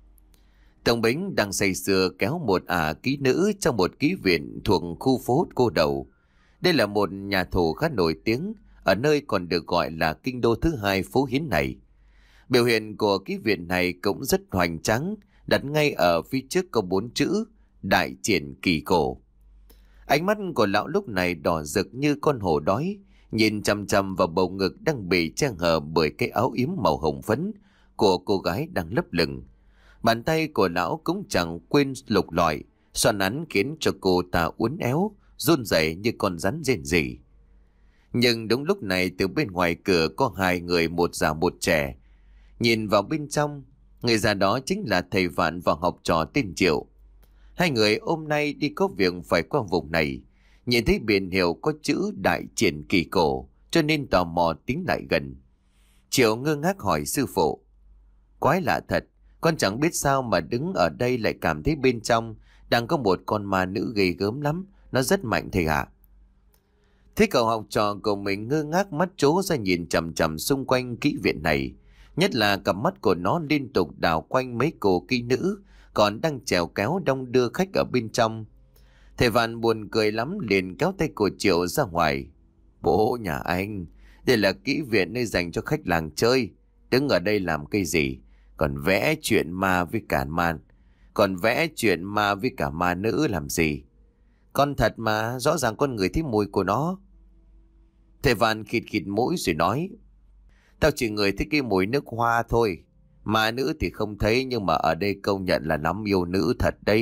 Tổng Bính đang say sưa kéo một ả ký nữ trong một ký viện thuộc khu phố Cô Đầu. Đây là một nhà thổ khá nổi tiếng, ở nơi còn được gọi là kinh đô thứ hai phố Hiến này. Biểu hiện của ký viện này cũng rất hoành tráng, đặt ngay ở phía trước có bốn chữ Đại Triển Kỳ Cổ. Ánh mắt của lão lúc này đỏ rực như con hổ đói, nhìn chằm chằm vào bầu ngực đang bị che hở bởi cái áo yếm màu hồng phấn của cô gái đang lấp lửng. Bàn tay của lão cũng chẳng quên lục lọi, xoắn nắn khiến cho cô ta uốn éo, run rẩy như con rắn rên rỉ. Nhưng đúng lúc này từ bên ngoài cửa có hai người, một già một trẻ. Nhìn vào bên trong, người già đó chính là thầy Vạn và học trò tên Triệu. Hai người hôm nay đi có việc phải qua vùng này, nhìn thấy biển hiệu có chữ Đại Triển Kỳ Cổ cho nên tò mò tiến lại gần. Triệu ngơ ngác hỏi sư phụ, quái lạ thật, con chẳng biết sao mà đứng ở đây lại cảm thấy bên trong đang có một con ma nữ ghê gớm lắm, nó rất mạnh thầy ạ. Thế cậu học trò của mình ngơ ngác mắt trố ra nhìn chằm chằm xung quanh kỹ viện này, nhất là cặp mắt của nó liên tục đảo quanh mấy cô kỹ nữ còn đang chèo kéo đông đưa khách ở bên trong. Thầy Vạn buồn cười lắm, liền kéo tay của Triệu ra ngoài. Bố nhà anh, đây là kỹ viện nơi dành cho khách làng chơi, đứng ở đây làm cái gì? Còn vẽ chuyện ma với cả ma, còn vẽ chuyện ma với cả ma nữ làm gì? Con thật mà, rõ ràng con người thấy mùi của nó. Thầy Vạn khịt khịt mũi rồi nói, tao chỉ người thích cái mùi nước hoa thôi. Ma nữ thì không thấy, nhưng mà ở đây công nhận là lắm yêu nữ thật đấy.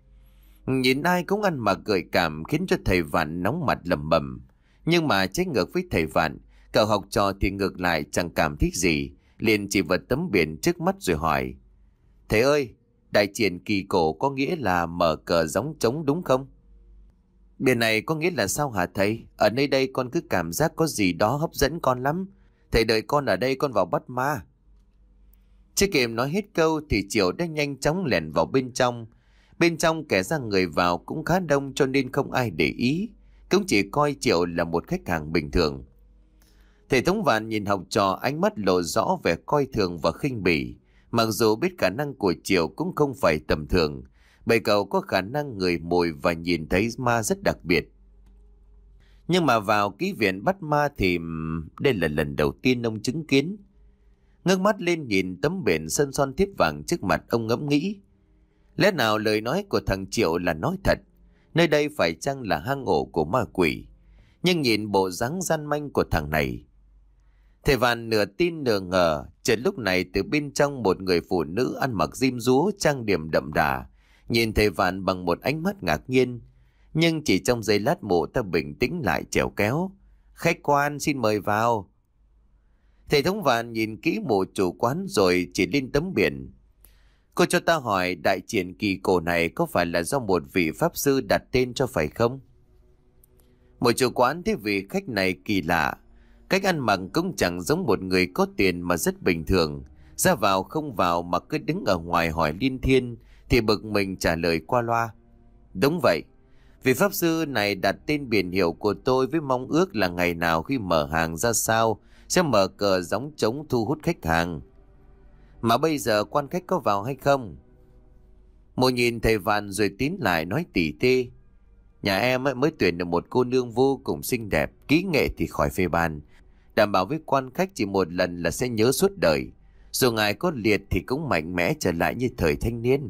Nhìn ai cũng ăn mặc gợi cảm khiến cho thầy Vạn nóng mặt lẩm bẩm. Nhưng mà trái ngược với thầy Vạn, cậu học trò thì ngược lại chẳng cảm thích gì, liền chỉ vào tấm biển trước mắt rồi hỏi, thầy ơi, Đại triển kỳ cổ có nghĩa là mở cờ gióng trống đúng không? Biển này có nghĩa là sao hả thầy? Ở nơi đây con cứ cảm giác có gì đó hấp dẫn con lắm. Thầy đợi con ở đây con vào bắt ma. Chưa kịp nói hết câu thì Triệu đã nhanh chóng lẻn vào bên trong. Bên trong kẻ ra người vào cũng khá đông cho nên không ai để ý. Cũng chỉ coi Triệu là một khách hàng bình thường. Thầy Thống Vạn nhìn học trò, ánh mắt lộ rõ vẻ coi thường và khinh bỉ. Mặc dù biết khả năng của Triệu cũng không phải tầm thường, bởi cậu có khả năng ngửi mùi và nhìn thấy ma rất đặc biệt. Nhưng mà vào ký viện bắt ma thì đây là lần đầu tiên ông chứng kiến. Ngước mắt lên nhìn tấm biển sơn son thiếp vàng trước mặt, ông ngẫm nghĩ. Lẽ nào lời nói của thằng Triệu là nói thật? Nơi đây phải chăng là hang ổ của ma quỷ? Nhưng nhìn bộ dáng gian manh của thằng này, thầy Vạn nửa tin nửa ngờ. Chợt lúc này từ bên trong một người phụ nữ ăn mặc diêm dúa trang điểm đậm đà nhìn thầy Vạn bằng một ánh mắt ngạc nhiên. Nhưng chỉ trong giây lát mụ ta bình tĩnh lại trèo kéo. Khách quan xin mời vào. Thầy Thống Vạn nhìn kỹ mụ chủ quán rồi chỉ lên tấm biển. Cô cho ta hỏi đại triển kỳ cổ này có phải là do một vị pháp sư đặt tên cho phải không? Mụ chủ quán thấy vị khách này kỳ lạ. Cách ăn mặc cũng chẳng giống một người có tiền mà rất bình thường. Ra vào không vào mà cứ đứng ở ngoài hỏi liên thiên thì bực mình trả lời qua loa. Đúng vậy. Vị pháp sư này đặt tên biển hiệu của tôi với mong ước là ngày nào khi mở hàng ra sao sẽ mở cờ gióng trống thu hút khách hàng. Mà bây giờ quan khách có vào hay không? Mụ nhìn thầy Vạn rồi tín lại nói tỉ tê. Nhà em ấy mới tuyển được một cô nương vô cùng xinh đẹp, kỹ nghệ thì khỏi phê bàn. Đảm bảo với quan khách chỉ một lần là sẽ nhớ suốt đời. Dù ngài có liệt thì cũng mạnh mẽ trở lại như thời thanh niên.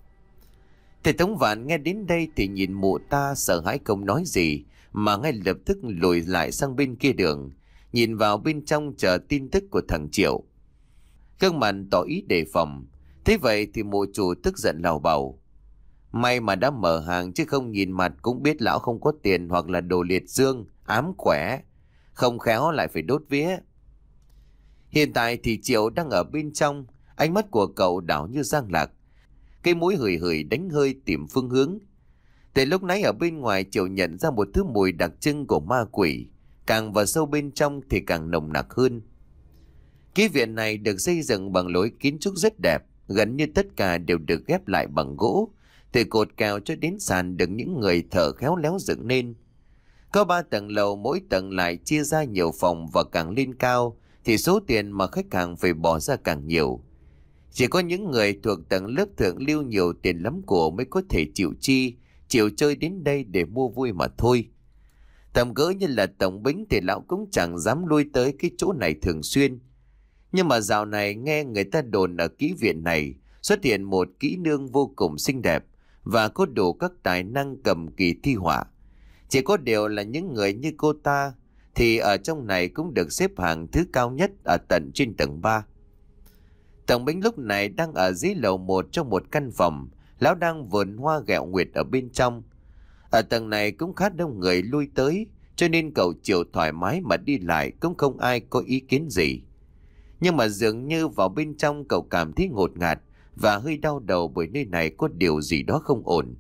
Thầy Thống Vạn nghe đến đây thì nhìn mụ ta sợ hãi không nói gì, mà ngay lập tức lùi lại sang bên kia đường, nhìn vào bên trong chờ tin tức của thằng Triệu. Gương mặt tỏ ý đề phòng. Thế vậy thì mụ chủ tức giận lào bầu. May mà đã mở hàng chứ không nhìn mặt cũng biết lão không có tiền hoặc là đồ liệt dương, ám khỏe. Không khéo lại phải đốt vía. Hiện tại thì Triệu đang ở bên trong, ánh mắt của cậu đảo như giang lạc. Cái mũi hửi hửi đánh hơi tìm phương hướng. Từ lúc nãy ở bên ngoài Triệu nhận ra một thứ mùi đặc trưng của ma quỷ. Càng vào sâu bên trong thì càng nồng nặc hơn. Cái viện này được xây dựng bằng lối kiến trúc rất đẹp. Gần như tất cả đều được ghép lại bằng gỗ. Từ cột kèo cho đến sàn được những người thợ khéo léo dựng nên. Có ba tầng lầu, mỗi tầng lại chia ra nhiều phòng, và càng lên cao thì số tiền mà khách hàng phải bỏ ra càng nhiều. Chỉ có những người thuộc tầng lớp thượng lưu nhiều tiền lắm của mới có thể chịu chi, chịu chơi đến đây để mua vui mà thôi. Tầm cỡ như là Tổng Bính thì lão cũng chẳng dám lui tới cái chỗ này thường xuyên. Nhưng mà dạo này nghe người ta đồn ở kỹ viện này xuất hiện một kỹ nương vô cùng xinh đẹp và có đủ các tài năng cầm kỳ thi họa. Chỉ có điều là những người như cô ta thì ở trong này cũng được xếp hàng thứ cao nhất ở tận trên tầng ba. Tổng Bính lúc này đang ở dưới lầu một trong một căn phòng, lão đang vườn hoa ghẹo nguyệt ở bên trong. Ở tầng này cũng khá đông người lui tới, cho nên cậu Triệu thoải mái mà đi lại cũng không ai có ý kiến gì. Nhưng mà dường như vào bên trong cậu cảm thấy ngột ngạt và hơi đau đầu bởi nơi này có điều gì đó không ổn.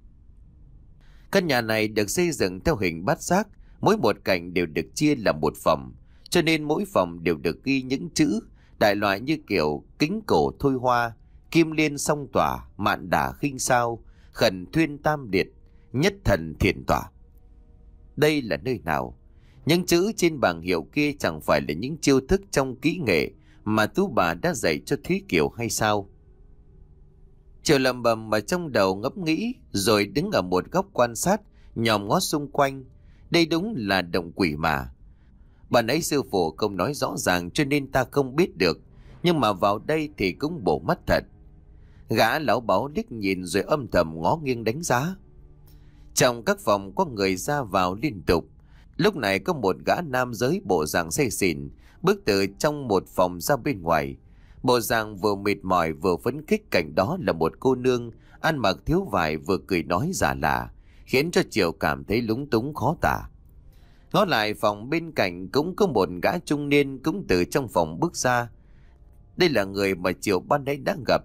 Căn nhà này được xây dựng theo hình bát giác, mỗi một cạnh đều được chia làm một phòng, cho nên mỗi phòng đều được ghi những chữ đại loại như kiểu kính cổ thôi hoa, kim liên song tỏa, mạn đả khinh sao, khẩn thuyên tam điệt, nhất thần thiện tỏa. Đây là nơi nào? Những chữ trên bảng hiệu kia chẳng phải là những chiêu thức trong kỹ nghệ mà Tú bà đã dạy cho Thúy Kiều hay sao? Triệu lầm bầm mà trong đầu ngẫm nghĩ, rồi đứng ở một góc quan sát, nhòm ngó xung quanh. Đây đúng là động quỷ mà. Bạn ấy sư phụ không nói rõ ràng cho nên ta không biết được, nhưng mà vào đây thì cũng bổ mắt thật. Gã lão báo liếc nhìn rồi âm thầm ngó nghiêng đánh giá. Trong các phòng có người ra vào liên tục. Lúc này có một gã nam giới bộ dạng say xỉn bước từ trong một phòng ra bên ngoài. Bộ dạng vừa mệt mỏi vừa phấn khích, cảnh đó là một cô nương ăn mặc thiếu vải vừa cười nói giả lạ, khiến cho Triệu cảm thấy lúng túng khó tả. Ngó lại phòng bên cạnh cũng có một gã trung niên cũng từ trong phòng bước ra. Đây là người mà Triệu ban nãy đã gặp.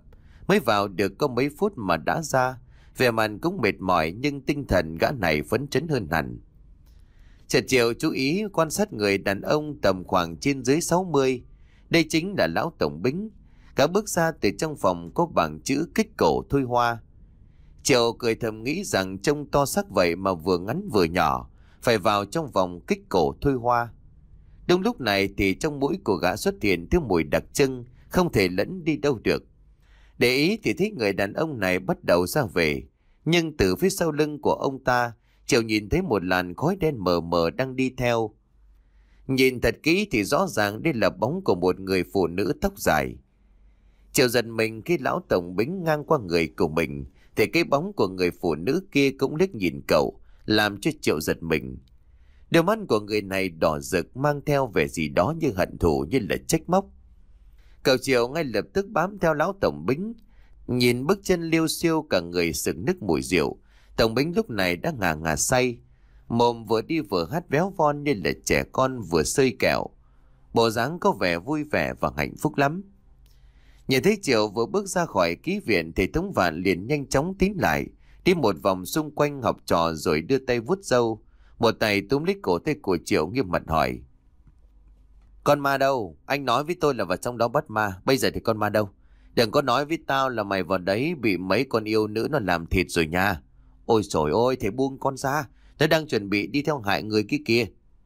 Mới vào được có mấy phút mà đã ra, vẻ mặt cũng mệt mỏi nhưng tinh thần gã này phấn chấn hơn hẳn. Chợt Triệu chú ý quan sát người đàn ông tầm khoảng trên dưới sáu mươi. Đây chính là lão Tổng Bính. Cả bước ra từ trong phòng có bảng chữ kích cổ thôi hoa. Triệu cười thầm nghĩ rằng trông to xác vậy mà vừa ngắn vừa nhỏ, phải vào trong vòng kích cổ thôi hoa. Đúng lúc này thì trong mũi của gã xuất hiện thứ mùi đặc trưng, không thể lẫn đi đâu được. Để ý thì thấy người đàn ông này bắt đầu ra về, nhưng từ phía sau lưng của ông ta, Triệu nhìn thấy một làn khói đen mờ mờ đang đi theo. Nhìn thật kỹ thì rõ ràng đây là bóng của một người phụ nữ tóc dài. Triệu giật mình khi lão Tổng Bính ngang qua người của mình, thì cái bóng của người phụ nữ kia cũng liếc nhìn cậu, làm cho Triệu giật mình. Đôi mắt của người này đỏ rực, mang theo vẻ gì đó như hận thù, như là trách móc. Cậu Triệu ngay lập tức bám theo lão Tổng Bính, nhìn bước chân liêu xiêu cả người sực nức mùi rượu. Tổng Bính lúc này đã ngà ngà say, mồm vừa đi vừa hát véo von như là trẻ con vừa xơi kẹo. Bộ dáng có vẻ vui vẻ và hạnh phúc lắm. Nhìn thấy Triệu vừa bước ra khỏi ký viện thì Tống Vạn liền nhanh chóng tiến lại, đi một vòng xung quanh học trò rồi đưa tay vuốt râu, một tay túm lấy cổ tay của Triệu nghiêm mặt hỏi: Con ma đâu? Anh nói với tôi là vào trong đó bắt ma, bây giờ thì con ma đâu? Đừng có nói với tao là mày vào đấy bị mấy con yêu nữ nó làm thịt rồi nha. Ôi trời ơi, thầy buông con ra, nó đang chuẩn bị đi theo hại người kia kìa.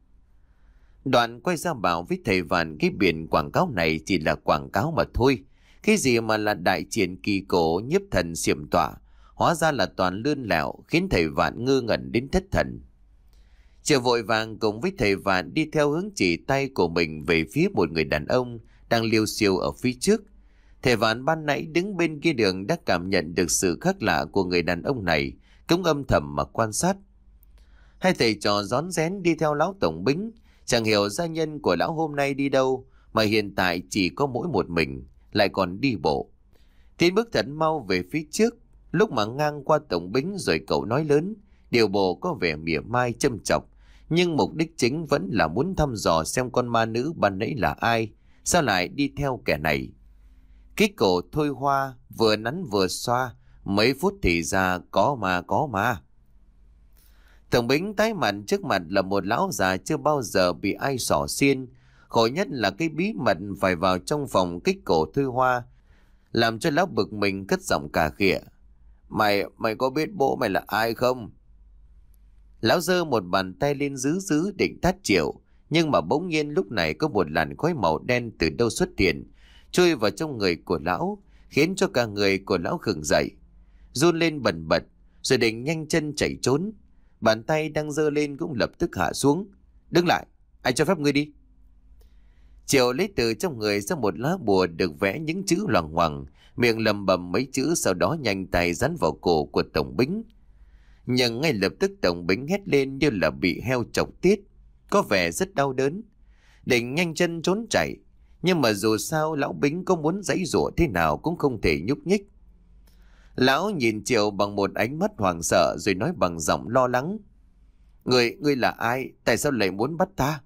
Đoạn quay ra bảo với thầy Vạn cái biển quảng cáo này chỉ là quảng cáo mà thôi. Cái gì mà là đại triển kỳ cổ nhiếp thần xiểm tọa, hóa ra là toàn lươn lẹo, khiến thầy Vạn ngơ ngẩn đến thất thần. Triệu vội vàng cùng với thầy Vạn đi theo hướng chỉ tay của mình về phía một người đàn ông đang liêu xiêu ở phía trước. Thầy Vạn ban nãy đứng bên kia đường đã cảm nhận được sự khác lạ của người đàn ông này, cũng âm thầm mà quan sát. Hai thầy trò rón rén đi theo lão Tổng Bính, chẳng hiểu gia nhân của lão hôm nay đi đâu mà hiện tại chỉ có mỗi một mình, lại còn đi bộ. Tiến bước thật mau về phía trước, lúc mà ngang qua Tổng Bính rồi cậu nói lớn, điều bộ có vẻ mỉa mai châm chọc, nhưng mục đích chính vẫn là muốn thăm dò xem con ma nữ ban nãy là ai, sao lại đi theo kẻ này. Cái cổ thôi hoa vừa nắn vừa xoa, mấy phút thì ra có ma có ma. Tổng Bính tái mặt, trước mặt là một lão già chưa bao giờ bị ai xỏ xiên. Khổ nhất là cái bí mật phải vào trong phòng kích cổ thôi hoa, làm cho lão bực mình cất giọng cà khịa: Mày, mày có biết bố mày là ai không? Lão giơ một bàn tay lên giữ giữ định tát Triệu, nhưng mà bỗng nhiên lúc này có một làn khói màu đen từ đâu xuất hiện, chui vào trong người của lão, khiến cho cả người của lão khựng dậy, run lên bần bật, rồi định nhanh chân chạy trốn. Bàn tay đang giơ lên cũng lập tức hạ xuống. Đứng lại, ai cho phép ngươi đi? Triệu lấy từ trong người ra một lá bùa được vẽ những chữ loằng ngoằng, miệng lầm bầm mấy chữ, sau đó nhanh tay dán vào cổ của Tổng Bính. Nhưng ngay lập tức Tổng Bính hét lên như là bị heo chọc tiết, có vẻ rất đau đớn, định nhanh chân trốn chạy. Nhưng mà dù sao lão Bính có muốn giãy giụa thế nào cũng không thể nhúc nhích. Lão nhìn Triệu bằng một ánh mắt hoảng sợ rồi nói bằng giọng lo lắng: Người, ngươi là ai? Tại sao lại muốn bắt ta?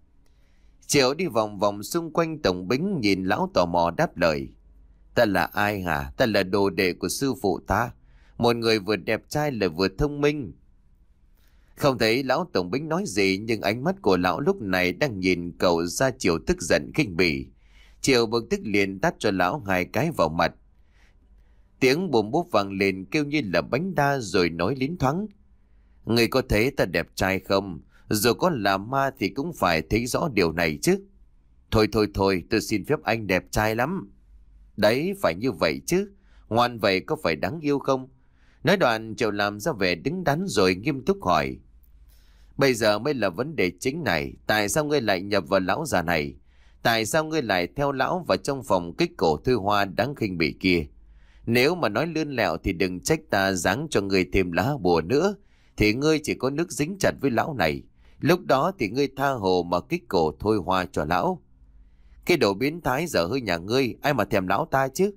Triệu đi vòng vòng xung quanh Tổng Bính, nhìn lão tò mò đáp lời: Ta là ai hả? Ta là đồ đệ của sư phụ ta, một người vừa đẹp trai lại vừa thông minh. Không thấy lão Tổng Bính nói gì, nhưng ánh mắt của lão lúc này đang nhìn cậu ra Triệu tức giận khinh bỉ. Triệu bực tức liền tát cho lão hai cái vào mặt. Tiếng bùm búp vang lên kêu như là bánh đa, rồi nói lín thoáng: Người có thấy ta đẹp trai không? Dù có là ma thì cũng phải thấy rõ điều này chứ. Thôi thôi thôi, tôi xin phép anh đẹp trai lắm. Đấy, phải như vậy chứ. Ngoan vậy có phải đáng yêu không? Nói đoạn Triệu làm ra vẻ đứng đắn rồi nghiêm túc hỏi: Bây giờ mới là vấn đề chính này. Tại sao ngươi lại nhập vào lão già này? Tại sao ngươi lại theo lão vào trong phòng kích cổ thư hoa đáng khinh bỉ kia? Nếu mà nói lươn lẹo thì đừng trách ta giáng cho ngươi thêm lá bùa nữa, thì ngươi chỉ có nước dính chặt với lão này. Lúc đó thì ngươi tha hồ mà kích cổ thôi hoa cho lão. Cái đồ biến thái dở hơi nhà ngươi, ai mà thèm lão ta chứ?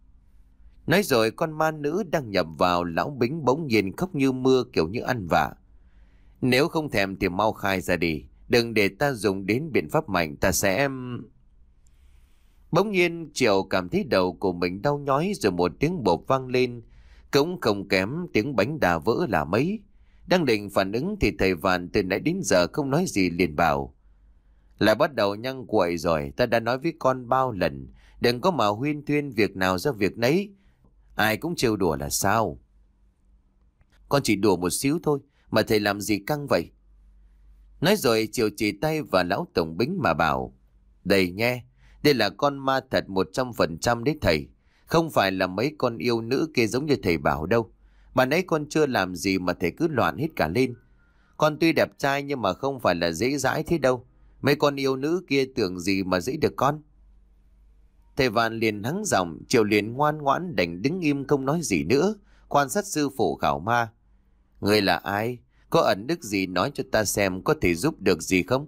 Nói rồi con ma nữ đang nhập vào, lão Bính bỗng nhiên khóc như mưa, kiểu như ăn vạ. Nếu không thèm thì mau khai ra đi, đừng để ta dùng đến biện pháp mạnh, ta sẽ... Bỗng nhiên Triệu cảm thấy đầu của mình đau nhói, rồi một tiếng bộp vang lên, cũng không kém tiếng bánh đà vỡ là mấy. Đang định phản ứng thì thầy Vạn từ nãy đến giờ không nói gì liền bảo: lại bắt đầu nhăng quậy rồi, ta đã nói với con bao lần, đừng có mà huyên thuyên việc nào ra việc nấy. Ai cũng trêu đùa là sao? Con chỉ đùa một xíu thôi, mà thầy làm gì căng vậy? Nói rồi Triệu chỉ tay vào lão tổng bính mà bảo: đây nghe, đây là con ma thật một trăm phần trăm đấy thầy. Không phải là mấy con yêu nữ kia giống như thầy bảo đâu. Mà nãy con chưa làm gì mà thầy cứ loạn hết cả lên. Con tuy đẹp trai nhưng mà không phải là dễ dãi thế đâu. Mấy con yêu nữ kia tưởng gì mà dễ được con. Thầy Vạn liền hắng giọng, Triệu liền ngoan ngoãn đành đứng im không nói gì nữa, quan sát sư phụ khảo ma. Người là ai? Có ẩn đức gì nói cho ta xem, có thể giúp được gì không?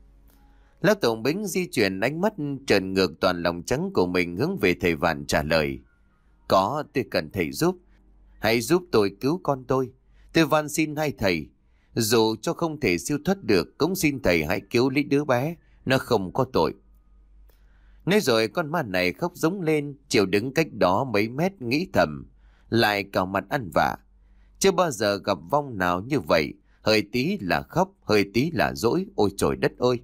Lão tổng bính di chuyển ánh mắt trần ngược toàn lòng trắng của mình hướng về thầy Vạn trả lời: có, tôi cần thầy giúp. Hãy giúp tôi cứu con tôi. Tôi van xin hai thầy, dù cho không thể siêu thoát được, cũng xin thầy hãy cứu lấy đứa bé, nó không có tội. Nói rồi con ma này khóc giống lên. Triệu đứng cách đó mấy mét nghĩ thầm, lại cào mặt ăn vạ. Chưa bao giờ gặp vong nào như vậy, hơi tí là khóc, hơi tí là dỗi. Ôi trời đất ơi!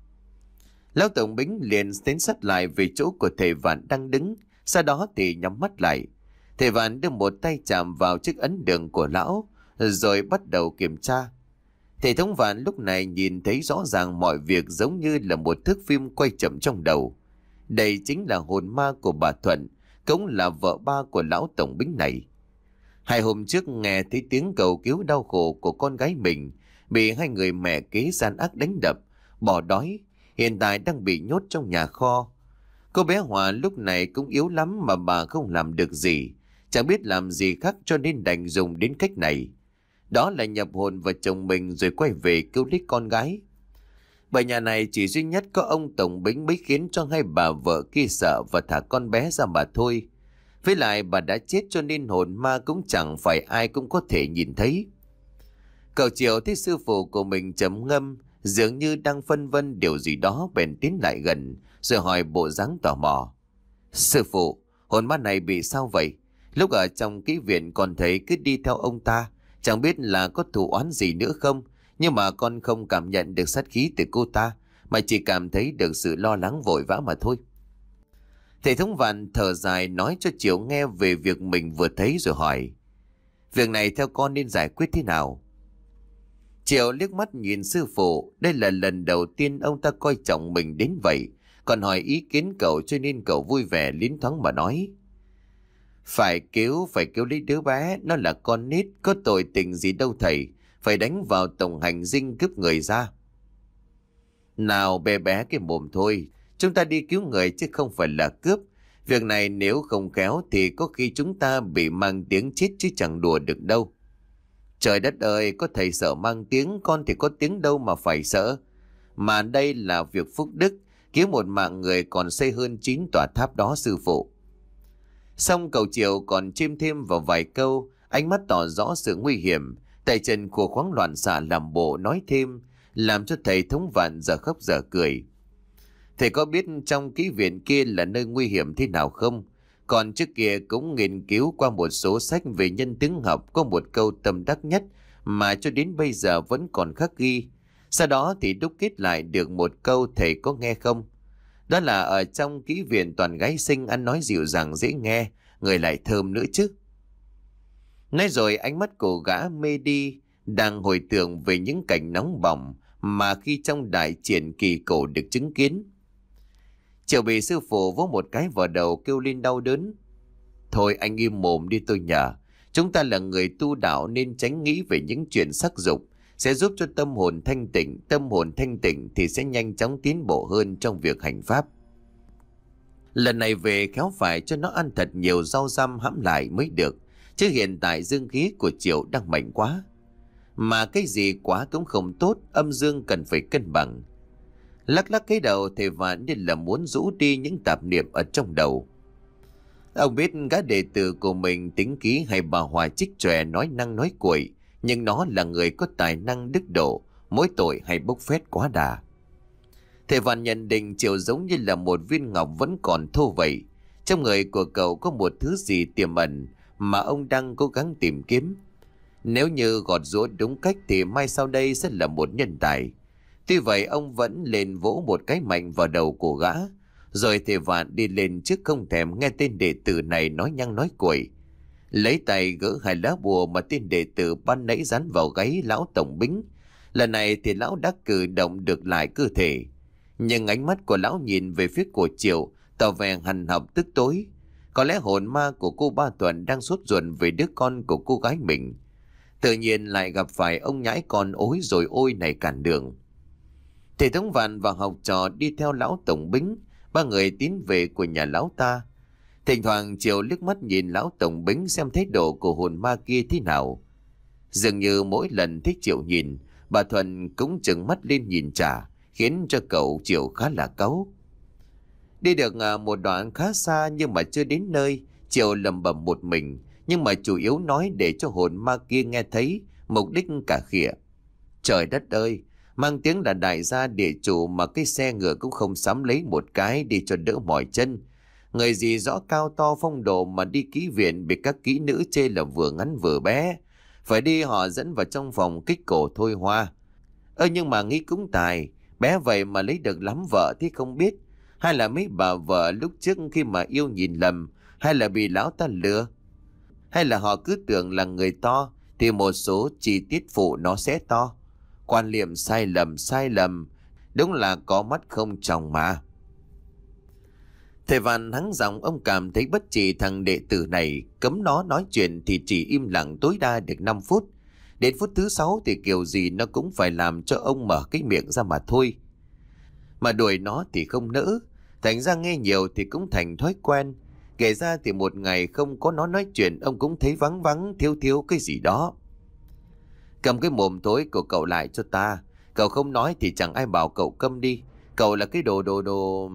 Lão tổng bính liền tiến sát lại về chỗ của thầy Vạn đang đứng, sau đó thì nhắm mắt lại. Thầy Vạn đưa một tay chạm vào chiếc ấn đường của lão, rồi bắt đầu kiểm tra. Thầy thống Vạn lúc này nhìn thấy rõ ràng mọi việc giống như là một thước phim quay chậm trong đầu. Đây chính là hồn ma của bà Thuận, cũng là vợ ba của lão tổng bính này. Hai hôm trước nghe thấy tiếng cầu cứu đau khổ của con gái mình, bị hai người mẹ kế gian ác đánh đập, bỏ đói, hiện tại đang bị nhốt trong nhà kho. Cô bé Hòa lúc này cũng yếu lắm mà bà không làm được gì, chẳng biết làm gì khác cho nên đành dùng đến cách này. Đó là nhập hồn vào chồng mình rồi quay về cứu lấy con gái. Bởi nhà này chỉ duy nhất có ông tổng bính mới khiến cho hai bà vợ kia sợ và thả con bé ra mà thôi. Với lại bà đã chết cho nên hồn ma cũng chẳng phải ai cũng có thể nhìn thấy. Cậu Triệu thấy sư phụ của mình trầm ngâm, dường như đang phân vân điều gì đó, bèn tiến lại gần rồi hỏi bộ dáng tò mò: sư phụ, hồn ma này bị sao vậy? Lúc ở trong ký viện còn thấy cứ đi theo ông ta, chẳng biết là có thù oán gì nữa không, nhưng mà con không cảm nhận được sát khí từ cô ta, mà chỉ cảm thấy được sự lo lắng vội vã mà thôi. Thầy thống Vạn thở dài nói cho Triệu nghe về việc mình vừa thấy rồi hỏi: việc này theo con nên giải quyết thế nào? Triệu liếc mắt nhìn sư phụ, đây là lần đầu tiên ông ta coi trọng mình đến vậy, còn hỏi ý kiến cậu cho nên cậu vui vẻ liến thoáng mà nói: phải cứu, phải cứu lấy đứa bé, nó là con nít, có tội tình gì đâu thầy, phải đánh vào tổng hành dinh cướp người ra. Nào bé bé cái mồm thôi, chúng ta đi cứu người chứ không phải là cướp. Việc này nếu không khéo thì có khi chúng ta bị mang tiếng chết chứ chẳng đùa được đâu. Trời đất ơi, có thầy sợ mang tiếng, con thì có tiếng đâu mà phải sợ. Mà đây là việc phúc đức, cứu một mạng người còn xây hơn chín tòa tháp đó sư phụ. Xong cậu Triệu còn chêm thêm vào vài câu, ánh mắt tỏ rõ sự nguy hiểm, tay chân khua khoáng loạn xạ làm bộ nói thêm, làm cho thầy thống Vạn giờ khóc giờ cười. Thầy có biết trong ký viện kia là nơi nguy hiểm thế nào không? Còn trước kia cũng nghiên cứu qua một số sách về nhân tướng học, có một câu tâm đắc nhất mà cho đến bây giờ vẫn còn khắc ghi. Sau đó thì đúc kết lại được một câu, thầy có nghe không? Đó là ở trong ký viện toàn gái xinh, ăn nói dịu dàng dễ nghe, người lại thơm nữa chứ. Nói rồi ánh mắt của gã mê đi, đang hồi tưởng về những cảnh nóng bỏng mà khi trong đại triển kỳ cổ được chứng kiến. Triệu bị sư phụ vỗ một cái vào đầu kêu lên đau đớn: thôi anh im mồm đi tôi nhờ. Chúng ta là người tu đạo nên tránh nghĩ về những chuyện sắc dục, sẽ giúp cho tâm hồn thanh tịnh. Tâm hồn thanh tịnh thì sẽ nhanh chóng tiến bộ hơn trong việc hành pháp. Lần này về khéo phải cho nó ăn thật nhiều rau răm hãm lại mới được, chứ hiện tại dương khí của Triệu đang mạnh quá. Mà cái gì quá cũng không tốt, âm dương cần phải cân bằng. Lắc lắc cái đầu, thầy Vạn như là muốn rũ đi những tạp niệm ở trong đầu. Ông biết gã đệ tử của mình tính ký hay bà Hòa trích tròe nói năng nói cuội, nhưng nó là người có tài năng đức độ, mỗi tội hay bốc phét quá đà. Thầy Văn nhận định Triệu giống như là một viên ngọc vẫn còn thô vậy. Trong người của cậu có một thứ gì tiềm ẩn mà ông đang cố gắng tìm kiếm. Nếu như gọt giũa đúng cách thì mai sau đây sẽ là một nhân tài. Tuy vậy ông vẫn lên vỗ một cái mạnh vào đầu của gã. Rồi thầy Vạn đi lên trước không thèm nghe tên đệ tử này nói nhăng nói cuội. Lấy tay gỡ hai lá bùa mà tên đệ tử ban nãy dán vào gáy lão tổng bính. Lần này thì lão đã cử động được lại cơ thể. Nhưng ánh mắt của lão nhìn về phía của Triệu tỏ vẻ hằn học tức tối. Có lẽ hồn ma của cô Ba Tuần đang sốt ruột về đứa con của cô gái mình. Tự nhiên lại gặp phải ông nhãi con ối rồi ôi này cản đường. Thầy Thống Vạn và học trò đi theo lão tổng bính. Ba người tiến về của nhà lão ta. Thỉnh thoảng Triệu liếc mắt nhìn lão tổng bính xem thái độ của hồn ma kia thế nào. Dường như mỗi lần thích Triệu nhìn, bà Thuần cũng trừng mắt lên nhìn trả, khiến cho cậu Triệu khá là cáu. Đi được một đoạn khá xa nhưng mà chưa đến nơi, Triệu lẩm bẩm một mình, nhưng mà chủ yếu nói để cho hồn ma kia nghe thấy, mục đích cả khịa. Trời đất ơi, mang tiếng là đại gia địa chủ mà cái xe ngựa cũng không sắm lấy một cái đi cho đỡ mỏi chân. Người gì rõ cao to phong độ mà đi ký viện bị các kỹ nữ chê là vừa ngắn vừa bé. Phải đi họ dẫn vào trong phòng kích cổ thôi hoa. Ơ nhưng mà nghĩ cũng tài, bé vậy mà lấy được lắm vợ thì không biết. Hay là mấy bà vợ lúc trước khi mà yêu nhìn lầm, hay là bị lão ta lừa. Hay là họ cứ tưởng là người to thì một số chi tiết phụ nó sẽ to. Quan niệm sai lầm sai lầm, đúng là có mắt không tròng mà. Thầy Văn hắng giọng, ông cảm thấy bất trị thằng đệ tử này, cấm nó nói chuyện thì chỉ im lặng tối đa được năm phút. Đến phút thứ sáu thì kiểu gì nó cũng phải làm cho ông mở cái miệng ra mà thôi. Mà đuổi nó thì không nỡ, thành ra nghe nhiều thì cũng thành thói quen. Kể ra thì một ngày không có nó nói chuyện ông cũng thấy vắng vắng thiếu thiếu cái gì đó. Cầm cái mồm tối của cậu lại cho ta. Cậu không nói thì chẳng ai bảo cậu câm đi. Cậu là cái đồ đồ đồ...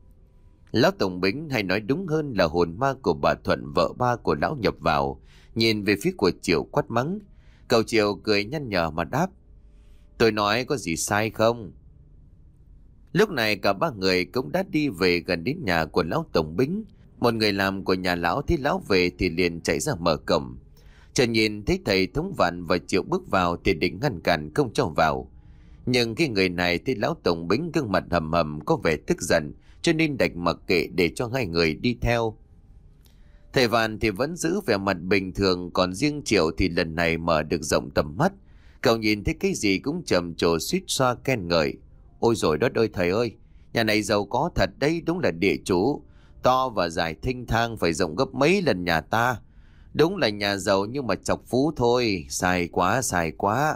Lão tổng bính, hay nói đúng hơn là hồn ma của bà Thuận vợ ba của lão nhập vào, nhìn về phía của Triệu quát mắng. Cậu Triệu cười nhăn nhở mà đáp: tôi nói có gì sai không? Lúc này cả ba người cũng đã đi về gần đến nhà của lão tổng bính. Một người làm của nhà lão thấy lão về thì liền chạy ra mở cổng. Chờ nhìn thấy thầy Thống Vạn và Triệu bước vào thì định ngăn cản không cho vào. Nhưng khi người này thấy lão tổng bính gương mặt hầm hầm có vẻ tức giận, cho nên đành mặc kệ để cho hai người đi theo. Thầy Vạn thì vẫn giữ vẻ mặt bình thường, còn riêng Triệu thì lần này mở được rộng tầm mắt. Cậu nhìn thấy cái gì cũng trầm trồ suýt xoa khen ngợi. Ôi rồi đất ơi thầy ơi, nhà này giàu có thật đấy, đúng là địa chủ. To và dài thênh thang, phải rộng gấp mấy lần nhà ta. Đúng là nhà giàu nhưng mà chọc phú thôi, xài quá xài quá.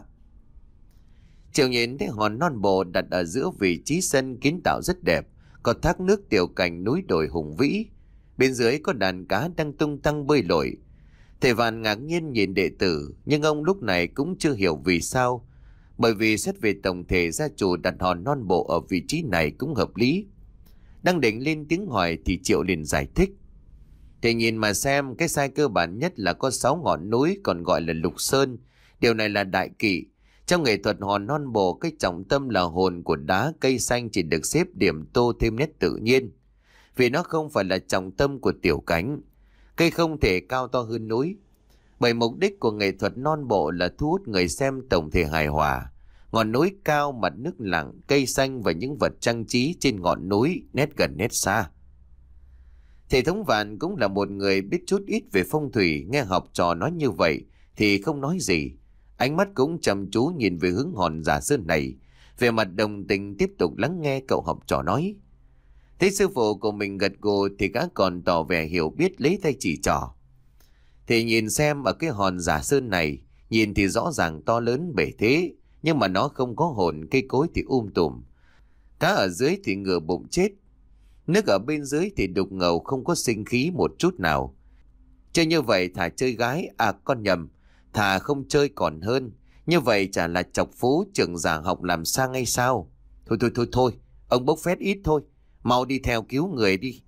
Triệu nhìn thấy hòn non bộ đặt ở giữa vị trí sân kiến tạo rất đẹp. Có thác nước tiểu cảnh núi đồi hùng vĩ. Bên dưới có đàn cá đang tung tăng bơi lội. Thầy Vạn ngạc nhiên nhìn đệ tử, nhưng ông lúc này cũng chưa hiểu vì sao. Bởi vì xét về tổng thể, gia chủ đặt hòn non bộ ở vị trí này cũng hợp lý. Đang định lên tiếng hỏi thì Triệu liền giải thích. Thầy nhìn mà xem, cái sai cơ bản nhất là có sáu ngọn núi còn gọi là lục sơn. Điều này là đại kỵ. Trong nghệ thuật hòn non bộ, cái trọng tâm là hồn của đá cây xanh chỉ được xếp điểm tô thêm nét tự nhiên. Vì nó không phải là trọng tâm của tiểu cảnh. Cây không thể cao to hơn núi. Bởi mục đích của nghệ thuật non bộ là thu hút người xem tổng thể hài hòa. Ngọn núi cao, mặt nước lặng, cây xanh và những vật trang trí trên ngọn núi, nét gần nét xa. Thầy Thống Vạn cũng là một người biết chút ít về phong thủy, nghe học trò nói như vậy thì không nói gì. Ánh mắt cũng chăm chú nhìn về hướng hòn giả sơn này, về mặt đồng tình tiếp tục lắng nghe cậu học trò nói. Thấy sư phụ của mình gật gù thì gã còn tỏ vẻ hiểu biết lấy tay chỉ trỏ. Thì nhìn xem ở cái hòn giả sơn này, nhìn thì rõ ràng to lớn bể thế, nhưng mà nó không có hồn, cây cối thì um tùm. Cá ở dưới thì ngửa bụng chết. Nước ở bên dưới thì đục ngầu không có sinh khí một chút nào. Chơi như vậy thà chơi gái, à con nhầm, thà không chơi còn hơn. Như vậy chả là chọc phú trường giảng học làm sang hay sao? Thôi thôi thôi thôi, ông bốc phét ít thôi, mau đi theo cứu người đi.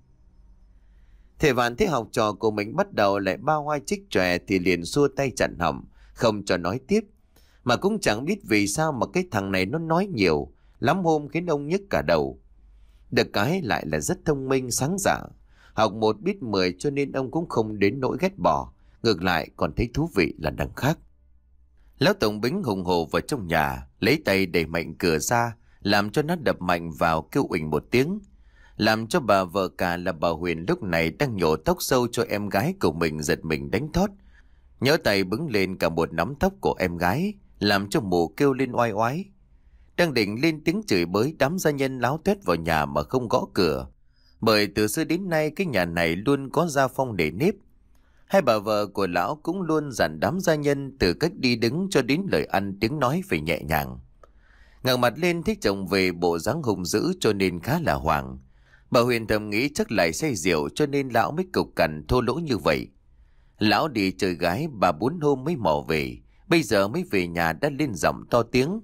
Thầy Vạn thấy học trò của mình bắt đầu lại ba hoa trích tròe thì liền xua tay chặn họng, không cho nói tiếp. Mà cũng chẳng biết vì sao mà cái thằng này nó nói nhiều. lắm hôm khiến ông nhức cả đầu. Được cái lại là rất thông minh sáng dạ, học một biết mười cho nên ông cũng không đến nỗi ghét bỏ, ngược lại còn thấy thú vị là đằng khác. Lão Tổng Bính hùng hồ vào trong nhà, lấy tay đẩy mạnh cửa ra, làm cho nó đập mạnh vào kêu uỳnh một tiếng, làm cho bà vợ cả là bà Huyền lúc này đang nhổ tóc sâu cho em gái của mình giật mình đánh thót. Nhớ tay bứng lên cả một nắm tóc của em gái, làm cho mụ kêu lên oai oái. Đang định lên tiếng chửi bới, đám gia nhân láo tuét vào nhà mà không gõ cửa, bởi từ xưa đến nay cái nhà này luôn có gia phong nề nếp. Hai bà vợ của lão cũng luôn dặn đám gia nhân từ cách đi đứng cho đến lời ăn tiếng nói phải nhẹ nhàng. Ngẩng mặt lên thấy chồng về bộ dáng hung dữ cho nên khá là hoảng. Bà Huyền thầm nghĩ chắc lại say rượu cho nên lão mới cục cằn thô lỗ như vậy. Lão đi chơi gái bà bốn hôm mới mò về, bây giờ mới về nhà đã lên giọng to tiếng.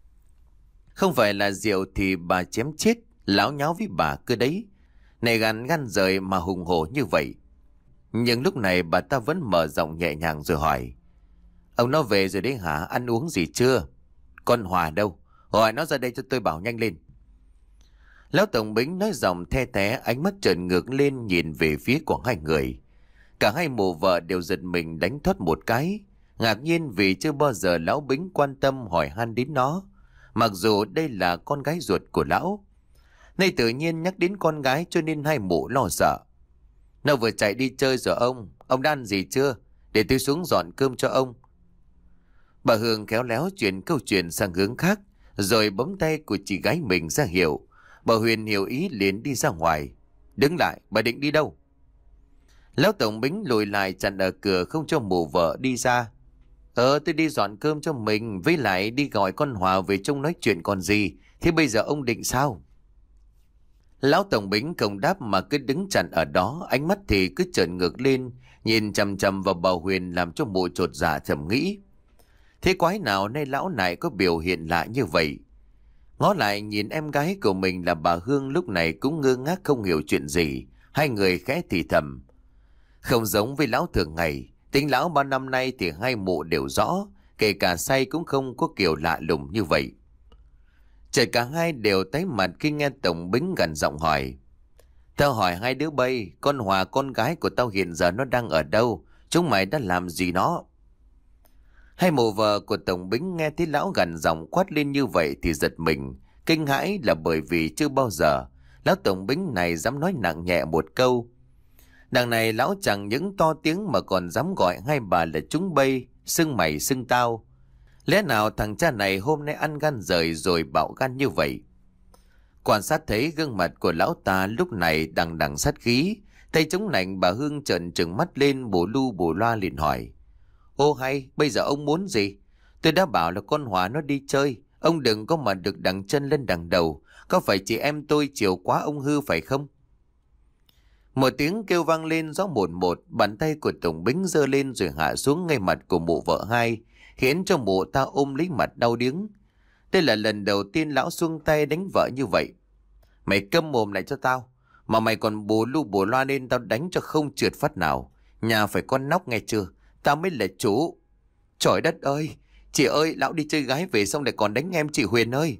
Không phải là rượu thì bà chém chết, lão nháo với bà cứ đấy. Này gắn ngăn rời mà hùng hổ như vậy. Nhưng lúc này bà ta vẫn mở giọng nhẹ nhàng rồi hỏi. Ông nó về rồi đấy hả, ăn uống gì chưa? Con Hòa đâu? Hỏi nó ra đây cho tôi bảo nhanh lên. Lão Tổng Bính nói giọng the thé, ánh mắt trợn ngược lên nhìn về phía của hai người. Cả hai mụ vợ đều giật mình đánh thoát một cái, ngạc nhiên vì chưa bao giờ lão Bính quan tâm hỏi han đến nó, mặc dù đây là con gái ruột của lão. Nay tự nhiên nhắc đến con gái cho nên hai mụ lo sợ. Nó vừa chạy đi chơi rồi ông, ông đã ăn gì chưa? Để tôi xuống dọn cơm cho ông. Bà Hương khéo léo chuyển câu chuyện sang hướng khác, rồi bấm tay của chị gái mình ra hiệu. Bà Huyền hiểu ý liền đi ra ngoài. Đứng lại, bà định đi đâu? Lão Tổng Bính lùi lại chặn ở cửa không cho mụ vợ đi ra. Ờ tôi đi dọn cơm cho mình, với lại đi gọi con Hòa về trông nói chuyện còn gì. Thế bây giờ ông định sao? Lão Tổng Bính không đáp mà cứ đứng chặn ở đó, ánh mắt thì cứ trợn ngược lên, nhìn chằm chằm vào bà Huyền làm cho mụ chột dạ thầm nghĩ. Thế quái nào nay lão này có biểu hiện lạ như vậy? Ngó lại nhìn em gái của mình là bà Hương lúc này cũng ngơ ngác không hiểu chuyện gì, hai người khẽ thì thầm. Không giống với lão thường ngày, tính lão bao năm nay thì hai mụ đều rõ, kể cả say cũng không có kiểu lạ lùng như vậy. Trời cả hai đều tái mặt khi nghe Tổng Bính gần giọng hỏi. Tao hỏi hai đứa bay, con Hòa con gái của tao hiện giờ nó đang ở đâu? Chúng mày đã làm gì nó? Hai mụ vợ của Tổng Bính nghe thấy lão gần giọng quát lên như vậy thì giật mình, kinh hãi là bởi vì chưa bao giờ lão Tổng Bính này dám nói nặng nhẹ một câu. Đằng này lão chẳng những to tiếng mà còn dám gọi hai bà là chúng bay, xưng mày xưng tao. Lẽ nào thằng cha này hôm nay ăn gan rời rồi bạo gan như vậy? Quan sát thấy gương mặt của lão ta lúc này đằng đằng sát khí, tay chống nạnh bà Hương trợn trừng mắt lên bù lu bù loa liền hỏi. Ô hay, bây giờ ông muốn gì? Tôi đã bảo là con Hòa nó đi chơi, ông đừng có mà được đằng chân lên đằng đầu, có phải chị em tôi chiều quá ông hư phải không? Một tiếng kêu vang lên rõ một một, bàn tay của Tổng Bính giơ lên rồi hạ xuống ngay mặt của mụ vợ hai, khiến cho mụ ta ôm lấy mặt đau điếng. Đây là lần đầu tiên lão xuông tay đánh vợ như vậy. Mày câm mồm lại cho tao, mà mày còn bù lu bù loa nên tao đánh cho không trượt phát nào. Nhà phải con nóc nghe chưa, tao mới là chủ. Trời đất ơi, chị ơi, lão đi chơi gái về xong lại còn đánh em chị Huyền ơi.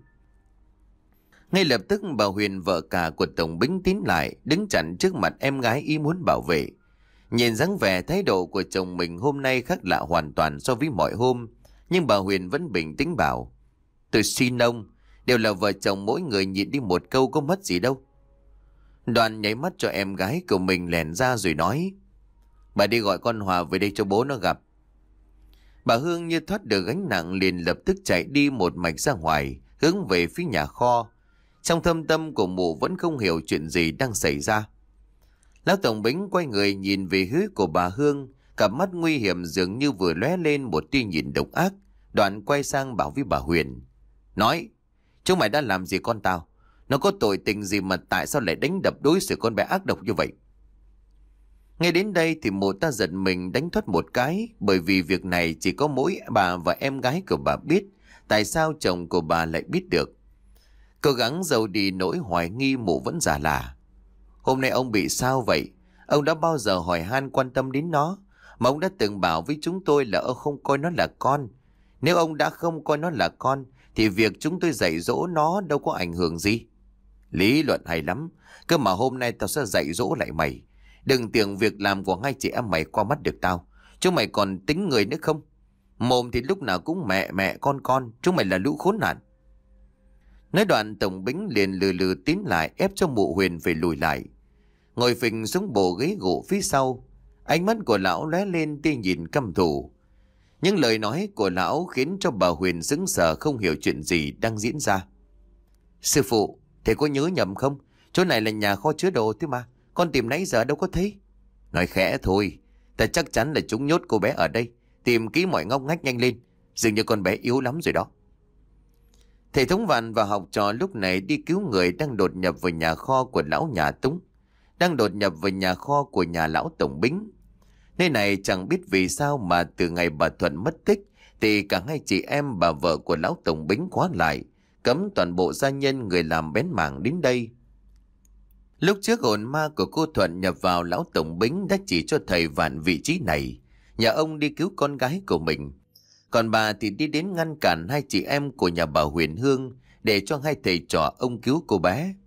Ngay lập tức bà Huyền vợ cả của Tổng Bính tín lại, đứng chặn trước mặt em gái ý muốn bảo vệ. Nhìn dáng vẻ thái độ của chồng mình hôm nay khác lạ hoàn toàn so với mọi hôm, nhưng bà Huyền vẫn bình tĩnh bảo. Tôi xin ông, đều là vợ chồng mỗi người nhịn đi một câu có mất gì đâu. Đoàn nháy mắt cho em gái của mình lèn ra rồi nói. Bà đi gọi con Hòa về đây cho bố nó gặp. Bà Hương như thoát được gánh nặng liền lập tức chạy đi một mạch ra ngoài, hướng về phía nhà kho. Trong thâm tâm của mụ vẫn không hiểu chuyện gì đang xảy ra. Lão Tổng Bính quay người nhìn về hướng của bà Hương, cặp mắt nguy hiểm dường như vừa lóe lên một tia nhìn độc ác, đoạn quay sang bảo với bà Huyền. Nói, chúng mày đã làm gì con tao? Nó có tội tình gì mà tại sao lại đánh đập đối xử con bé ác độc như vậy? Ngay đến đây thì mụ ta giật mình đánh thoát một cái, bởi vì việc này chỉ có mỗi bà và em gái của bà biết, tại sao chồng của bà lại biết được. Cố gắng giấu đi nỗi hoài nghi, mụ vẫn giả là. Hôm nay ông bị sao vậy? Ông đã bao giờ hỏi han quan tâm đến nó? Mà ông đã từng bảo với chúng tôi là ông không coi nó là con. Nếu ông đã không coi nó là con, thì việc chúng tôi dạy dỗ nó đâu có ảnh hưởng gì. Lý luận hay lắm, cơ mà hôm nay tao sẽ dạy dỗ lại mày. Đừng tưởng việc làm của hai chị em mày qua mắt được tao. Chúng mày còn tính người nữa không? Mồm thì lúc nào cũng mẹ mẹ con con, chúng mày là lũ khốn nạn. Nói đoạn Tổng Bính liền lừ lừ tiến lại ép cho mụ Huyền phải lùi lại. Ngồi phình xuống bộ ghế gỗ phía sau, ánh mắt của lão lóe lên tia nhìn căm thù. Những lời nói của lão khiến cho bà Huyền sững sờ không hiểu chuyện gì đang diễn ra. Sư phụ, thầy có nhớ nhầm không? Chỗ này là nhà kho chứa đồ thế mà, con tìm nãy giờ đâu có thấy. Nói khẽ thôi, ta chắc chắn là chúng nhốt cô bé ở đây. Tìm kỹ mọi ngóc ngách nhanh lên, dường như con bé yếu lắm rồi đó. Thầy Thống Vạn và học trò lúc này đi cứu người đang đột nhập vào nhà kho của lão nhà Túng, đang đột nhập vào nhà kho của nhà lão Tổng Bính. Nơi này chẳng biết vì sao mà từ ngày bà Thuận mất tích thì cả hai chị em bà vợ của lão Tổng Bính khóa lại, cấm toàn bộ gia nhân người làm bén mảng đến đây. Lúc trước hồn ma của cô Thuận nhập vào lão Tổng Bính đã chỉ cho thầy Vạn vị trí này, nhà ông đi cứu con gái của mình. Còn bà thì đi đến ngăn cản hai chị em của nhà bà Huyền Hương để cho hai thầy trò ông cứu cô bé.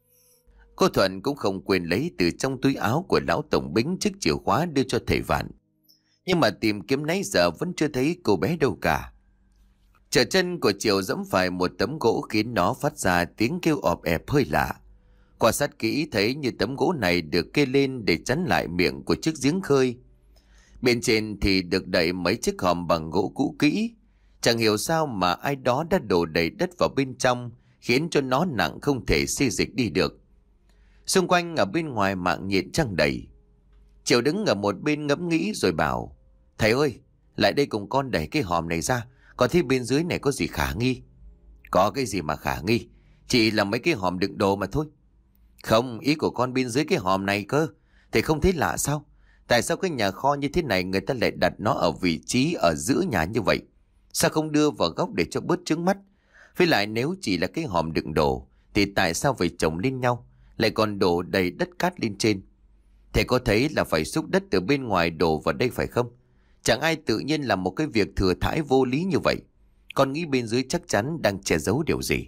Cô Thuận cũng không quên lấy từ trong túi áo của lão Tổng Bính chiếc chìa khóa đưa cho thầy Vạn. Nhưng mà tìm kiếm nãy giờ vẫn chưa thấy cô bé đâu cả. Trở chân của Triệu dẫm phải một tấm gỗ khiến nó phát ra tiếng kêu ọp ẹp hơi lạ. Quan sát kỹ thấy như tấm gỗ này được kê lên để chắn lại miệng của chiếc giếng khơi. Bên trên thì được đậy mấy chiếc hòm bằng gỗ cũ kỹ. Chẳng hiểu sao mà ai đó đã đổ đầy đất vào bên trong, khiến cho nó nặng không thể xê dịch đi được. Xung quanh ở bên ngoài mạng nhện trăng đầy. Triệu đứng ở một bên ngẫm nghĩ rồi bảo: Thầy ơi, lại đây cùng con đẩy cái hòm này ra, con thấy bên dưới này có gì khả nghi. Có cái gì mà khả nghi, chỉ là mấy cái hòm đựng đồ mà thôi. Không, ý của con bên dưới cái hòm này cơ. Thầy không thấy lạ sao? Tại sao cái nhà kho như thế này người ta lại đặt nó ở vị trí ở giữa nhà như vậy? Sao không đưa vào góc để cho bớt chướng mắt? Với lại nếu chỉ là cái hòm đựng đồ thì tại sao phải chồng lên nhau, lại còn đổ đầy đất cát lên trên? Thầy có thấy là phải xúc đất từ bên ngoài đổ vào đây phải không? Chẳng ai tự nhiên làm một cái việc thừa thãi vô lý như vậy. Con nghĩ bên dưới chắc chắn đang che giấu điều gì.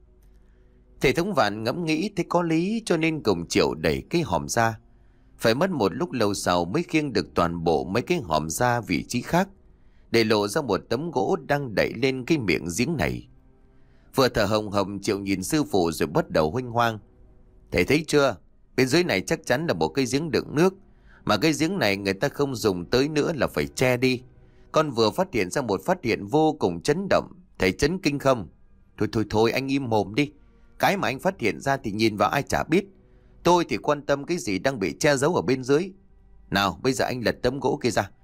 Thầy Thống Vạn ngẫm nghĩ thấy có lý cho nên cùng Triệu đẩy cái hòm ra. Phải mất một lúc lâu sau mới khiêng được toàn bộ mấy cái hòm ra vị trí khác, để lộ ra một tấm gỗ đang đẩy lên cái miệng giếng này. Vừa thở hồng hồng, Triệu nhìn sư phụ rồi bắt đầu huênh hoang. Thầy thấy chưa? Bên dưới này chắc chắn là một cái giếng đựng nước, mà cái giếng này người ta không dùng tới nữa là phải che đi. Con vừa phát hiện ra một phát hiện vô cùng chấn động. Thầy chấn kinh không? Thôi thôi thôi anh im mồm đi. Cái mà anh phát hiện ra thì nhìn vào ai chả biết. Tôi thì quan tâm cái gì đang bị che giấu ở bên dưới. Nào bây giờ anh lật tấm gỗ kia ra.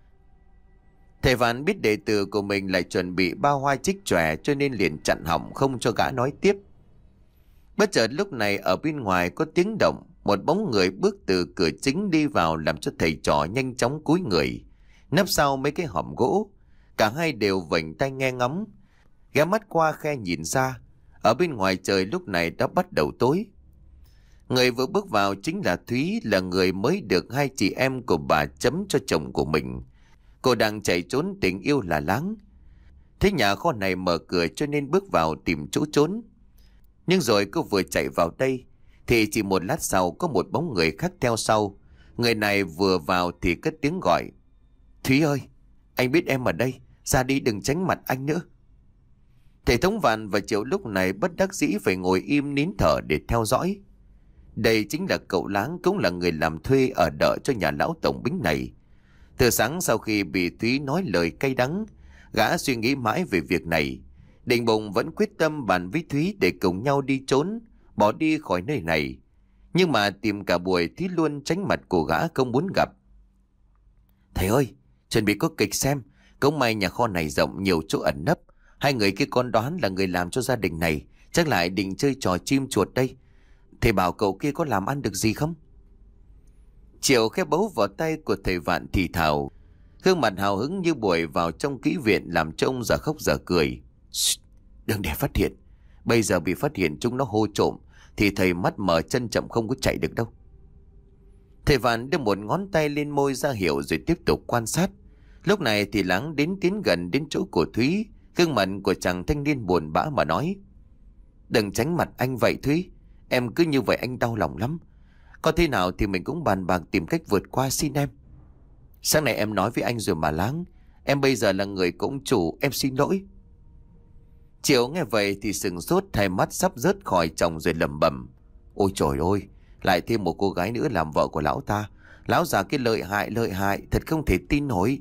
Thầy Vạn biết đệ tử của mình lại chuẩn bị bao hoa chích chòe, cho nên liền chặn họng không cho gã nói tiếp. Bất chợt lúc này ở bên ngoài có tiếng động. Một bóng người bước từ cửa chính đi vào, làm cho thầy trò nhanh chóng cúi người nấp sau mấy cái hòm gỗ. Cả hai đều vểnh tai nghe ngóng, ghé mắt qua khe nhìn ra. Ở bên ngoài trời lúc này đã bắt đầu tối. Người vừa bước vào chính là Thúy, là người mới được hai chị em của bà chấm cho chồng của mình. Cô đang chạy trốn tình yêu là láng. Thấy nhà kho này mở cửa cho nên bước vào tìm chỗ trốn. Nhưng rồi cô vừa chạy vào đây thì chỉ một lát sau có một bóng người khác theo sau. Người này vừa vào thì cất tiếng gọi: Thúy ơi, anh biết em ở đây, ra đi đừng tránh mặt anh nữa. Thầy Thống Vạn và Triệu lúc này bất đắc dĩ phải ngồi im nín thở để theo dõi. Đây chính là cậu Láng, cũng là người làm thuê ở đợ cho nhà lão Tổng Bính này. Từ sáng sau khi bị Thúy nói lời cay đắng, gã suy nghĩ mãi về việc này. Định bụng vẫn quyết tâm bàn với Thúy để cùng nhau đi trốn, bỏ đi khỏi nơi này. Nhưng mà tìm cả buổi Thúy luôn tránh mặt của gã, không muốn gặp. Thầy ơi, chuẩn bị có kịch xem. Cũng may nhà kho này rộng, nhiều chỗ ẩn nấp. Hai người kia con đoán là người làm cho gia đình này, chắc lại định chơi trò chim chuột đây. Thầy bảo cậu kia có làm ăn được gì không? Triệu khẽ bấu vào tay của thầy Vạn thì thào, gương mặt hào hứng như buổi vào trong kỹ viện, làm cho ông giờ khóc giờ cười. Đừng để phát hiện. Bây giờ bị phát hiện chúng nó hô trộm thì thầy mắt mở chân chậm không có chạy được đâu. Thầy Vạn đưa một ngón tay lên môi ra hiệu rồi tiếp tục quan sát. Lúc này thì Láng đến tiến gần đến chỗ của Thúy, Gương mặt của chàng thanh niên buồn bã mà nói: Đừng tránh mặt anh vậy Thúy. Em cứ như vậy anh đau lòng lắm. Có thế nào thì mình cũng bàn bạc tìm cách vượt qua xin em. Sáng nay em nói với anh rồi mà Láng. Em bây giờ là người cũng chủ, em xin lỗi. Triệu nghe vậy thì sừng sốt, hai mắt sắp rớt khỏi chồng rồi lẩm bẩm: Ôi trời ơi, lại thêm một cô gái nữa làm vợ của lão ta. Lão già cái lợi hại lợi hại, thật không thể tin nổi.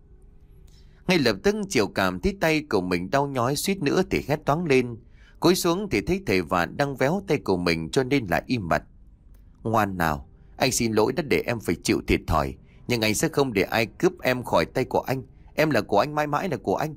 Ngay lập tức Triệu cảm thấy tay của mình đau nhói, suýt nữa thì hét toáng lên. Cúi xuống thì thấy thầy Vạn đang véo tay của mình cho nên là im bặt. Ngoan nào, anh xin lỗi đã để em phải chịu thiệt thòi, nhưng anh sẽ không để ai cướp em khỏi tay của anh. Em là của anh, mãi mãi là của anh.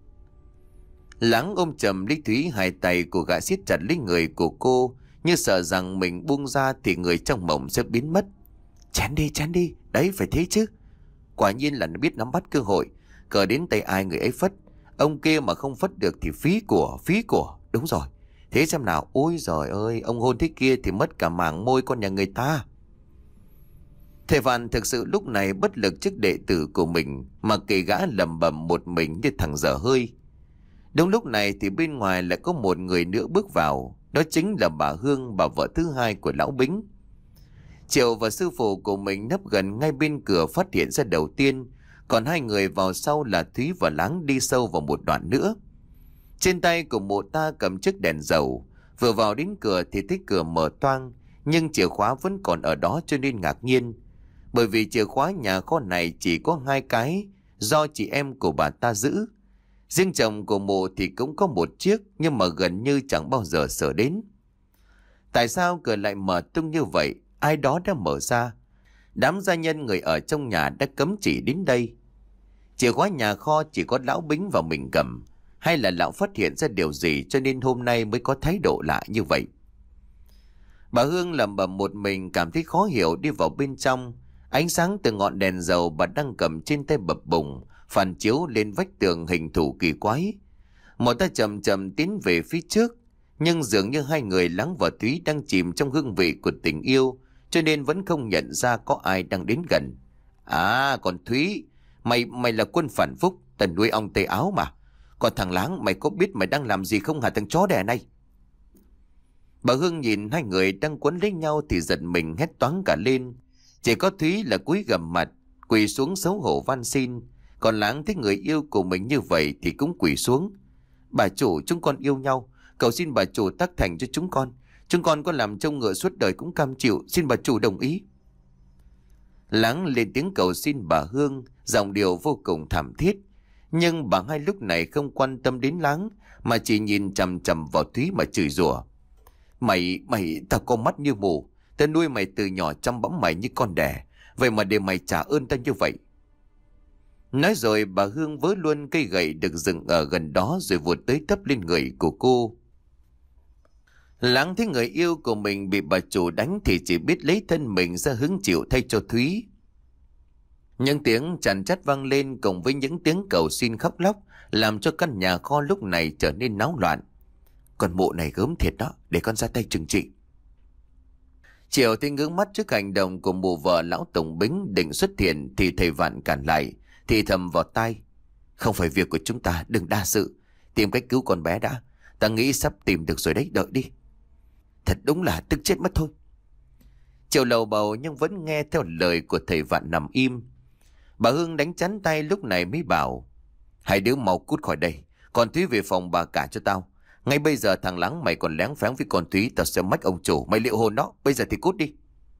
Láng ôm chầm lấy Thúy, hai tay của gã siết chặt lấy người của cô, như sợ rằng mình buông ra thì người trong mộng sẽ biến mất. Chán đi, chán đi, đấy phải thế chứ. Quả nhiên là nó biết nắm bắt cơ hội, cờ đến tay ai người ấy phất. Ông kia mà không phất được thì phí của, phí của. Đúng rồi, thế xem nào. Ôi giời ơi, ông hôn thế kia thì mất cả mảng môi con nhà người ta. Thầy Vạn thực sự lúc này bất lực trước đệ tử của mình, mà kể gã lầm bầm một mình như thằng dở hơi. Đúng lúc này thì bên ngoài lại có một người nữa bước vào. Đó chính là bà Hương, bà vợ thứ hai của lão Bính. Triệu và sư phụ của mình nấp gần ngay bên cửa phát hiện ra đầu tiên. Còn hai người vào sau là Thúy và Láng đi sâu vào một đoạn nữa. Trên tay của mụ ta cầm chiếc đèn dầu. Vừa vào đến cửa thì thấy cửa mở toang, nhưng chìa khóa vẫn còn ở đó cho nên ngạc nhiên. Bởi vì chìa khóa nhà kho này chỉ có hai cái, do chị em của bà ta giữ. Riêng chồng của mụ thì cũng có một chiếc, nhưng mà gần như chẳng bao giờ sờ đến. Tại sao cửa lại mở tung như vậy? Ai đó đã mở ra? Đám gia nhân người ở trong nhà đã cấm chỉ đến đây. Chìa khóa nhà kho chỉ có lão Bính và mình cầm, hay là lão phát hiện ra điều gì cho nên hôm nay mới có thái độ lạ như vậy? Bà Hương lẩm bẩm một mình, cảm thấy khó hiểu đi vào bên trong. Ánh sáng từ ngọn đèn dầu bà đang cầm trên tay bập bùng, phản chiếu lên vách tường hình thù kỳ quái. Một ta chậm chậm tiến về phía trước, nhưng dường như hai người Láng và Thúy đang chìm trong hương vị của tình yêu, cho nên vẫn không nhận ra có ai đang đến gần. À, còn Thúy, mày mày là quân phản phúc, tần nuôi ong tây áo mà. Còn thằng Láng, mày có biết mày đang làm gì không hả thằng chó đẻ này? Bà Hương nhìn hai người đang quấn lấy nhau thì giật mình hét toáng cả lên. Chỉ có Thúy là cúi gằm mặt, quỳ xuống xấu hổ van xin. Còn Láng thấy người yêu của mình như vậy thì cũng quỳ xuống. Bà chủ, chúng con yêu nhau, cầu xin bà chủ tác thành cho chúng con. Chúng con có làm trông ngựa suốt đời cũng cam chịu, xin bà chủ đồng ý. Láng lên tiếng cầu xin bà Hương, giọng điệu vô cùng thảm thiết. Nhưng bà hai lúc này không quan tâm đến Láng, mà chỉ nhìn chằm chằm vào Thúy mà chửi rủa. Mày, mày, tao có mắt như mù. Tao nuôi mày từ nhỏ chăm bẵm mày như con đẻ, vậy mà để mày trả ơn tao như vậy. Nói rồi bà Hương vớ luôn cây gậy được dựng ở gần đó rồi vụt tới tấp lên người của cô. Láng thấy người yêu của mình bị bà chủ đánh thì chỉ biết lấy thân mình ra hứng chịu thay cho Thúy. Những tiếng chằn chát vang lên cùng với những tiếng cầu xin khóc lóc làm cho căn nhà kho lúc này trở nên náo loạn. Con mụ này gớm thiệt đó, để con ra tay trừng trị. Triệu thì ngước mắt trước hành động của mụ vợ lão Tổng Bính định xuất hiện thì thầy Vạn cản lại, thì thầm vào tai. Không phải việc của chúng ta, đừng đa sự. Tìm cách cứu con bé đã. Ta nghĩ sắp tìm được rồi đấy, đợi đi. Thật đúng là tức chết mất thôi. Triệu lầu bầu nhưng vẫn nghe theo lời của thầy Vạn nằm im. Bà Hương đánh chắn tay lúc này mới bảo. Hai đứa mau cút khỏi đây. Còn Thúy về phòng bà cả cho tao. Ngay bây giờ thằng Láng mày còn lén phén với con Thúy, tao sẽ mách ông chủ. Mày liệu hồn đó, bây giờ thì cút đi.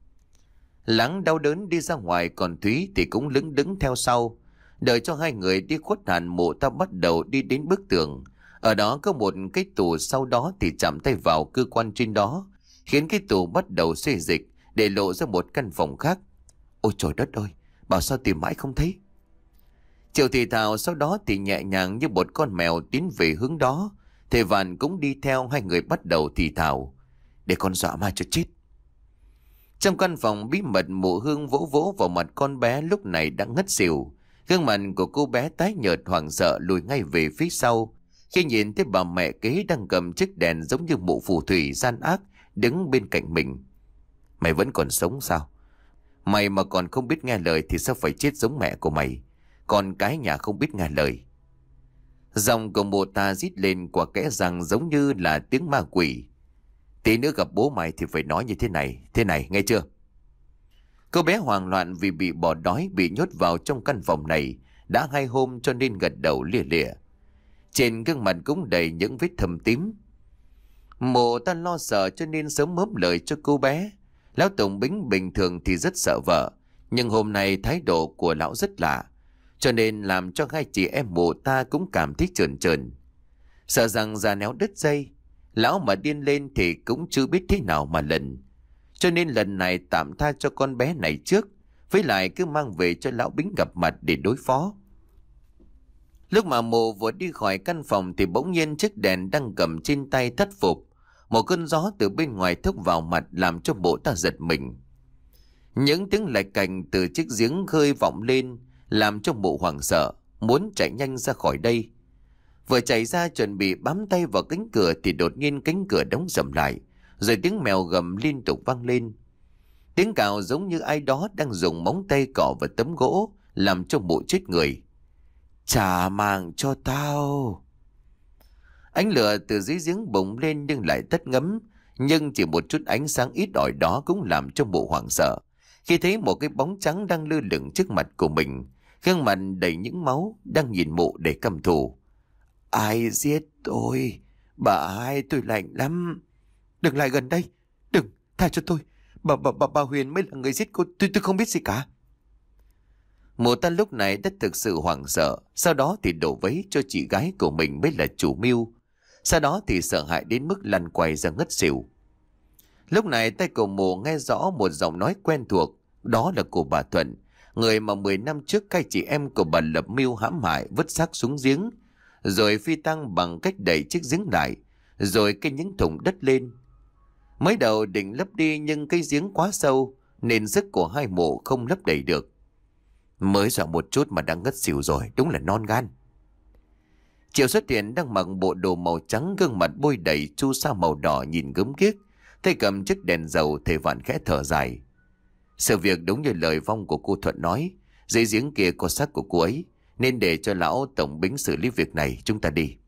Láng đau đớn đi ra ngoài, còn Thúy thì cũng lững đứng theo sau. Đợi cho hai người đi khuất hẳn, mụ ta bắt đầu đi đến bức tường. Ở đó có một cái tủ, sau đó thì chạm tay vào cơ quan trên đó, khiến cái tủ bắt đầu xê dịch để lộ ra một căn phòng khác. Ôi trời đất ơi, bảo sao tìm mãi không thấy. Triệu thì thào, sau đó thì nhẹ nhàng như một con mèo tiến về hướng đó. Thầy Vạn cũng đi theo, hai người bắt đầu thì thào. Để con dọa ma cho chết. Trong căn phòng bí mật, mụ Hương vỗ vỗ vào mặt con bé lúc này đã ngất xỉu. Gương mặt của cô bé tái nhợt hoảng sợ lùi ngay về phía sau khi nhìn thấy bà mẹ kế đang cầm chiếc đèn giống như mụ phù thủy gian ác đứng bên cạnh mình. Mày vẫn còn sống sao? Mày mà còn không biết nghe lời thì sao phải chết giống mẹ của mày? Con cái nhà không biết nghe lời. Giọng của mụ ta rít lên qua kẽ răng giống như là tiếng ma quỷ. Tí nữa gặp bố mày thì phải nói như thế này, thế này, nghe chưa? Cô bé hoảng loạn vì bị bỏ đói, bị nhốt vào trong căn phòng này đã hai hôm cho nên gật đầu lìa lìa. Trên gương mặt cũng đầy những vết thâm tím. Mụ ta lo sợ cho nên sớm mớm lời cho cô bé. Lão Tổng Bính bình thường thì rất sợ vợ, nhưng hôm nay thái độ của lão rất lạ, cho nên làm cho hai chị em mụ ta cũng cảm thấy trờn trờn. Sợ rằng già néo đứt dây, lão mà điên lên thì cũng chưa biết thế nào mà lần. Cho nên lần này tạm tha cho con bé này trước, với lại cứ mang về cho lão Bính gặp mặt để đối phó. Lúc mà mụ vừa đi khỏi căn phòng thì bỗng nhiên chiếc đèn đang cầm trên tay thất phục. Một cơn gió từ bên ngoài thốc vào mặt làm cho mụ ta giật mình. Những tiếng lạch cành từ chiếc giếng khơi vọng lên làm cho mụ hoảng sợ, muốn chạy nhanh ra khỏi đây. Vừa chạy ra chuẩn bị bám tay vào cánh cửa thì đột nhiên cánh cửa đóng sầm lại, rồi tiếng mèo gầm liên tục vang lên. Tiếng cào giống như ai đó đang dùng móng tay cọ vào tấm gỗ, làm cho mụ chết người. Trả mạng cho tao. Ánh lửa từ dưới giếng bùng lên nhưng lại tắt ngấm, nhưng chỉ một chút ánh sáng ít ỏi đó cũng làm cho mụ hoảng sợ khi thấy một cái bóng trắng đang lơ lửng trước mặt của mình, gương mặt đầy những máu, đang nhìn mụ để căm thù. Ai giết tôi? Bà hai, tôi lạnh lắm. Đừng lại gần đây, đừng, tha cho tôi. Bà bà bà, bà Huyền mới là người giết cô, tôi tôi không biết gì cả. Mụ ta lúc này đã thực sự hoảng sợ, sau đó thì đổ vấy cho chị gái của mình mới là chủ mưu. Sau đó thì sợ hãi đến mức lăn quay ra ngất xỉu. Lúc này tay của mụ nghe rõ một giọng nói quen thuộc, đó là của bà Thuận, người mà mười năm trước các chị em của bà lập mưu hãm hại vứt xác xuống giếng, rồi phi tang bằng cách đẩy chiếc giếng lại, rồi cây những thùng đất lên. Mới đầu định lấp đi nhưng cây giếng quá sâu nên sức của hai mụ không lấp đầy được. Mới dọa một chút mà đã ngất xỉu rồi, đúng là non gan. Triệu Xuất Hiện đang mặc bộ đồ màu trắng, gương mặt bôi đầy chu sa màu đỏ nhìn gớm ghiếc, tay cầm chiếc đèn dầu. Thầy Vạn khẽ thở dài. Sự việc đúng như lời vong của cô Thuận nói, dưới giếng kia có xác của cô ấy, nên để cho lão Tổng Bính xử lý việc này, chúng ta đi.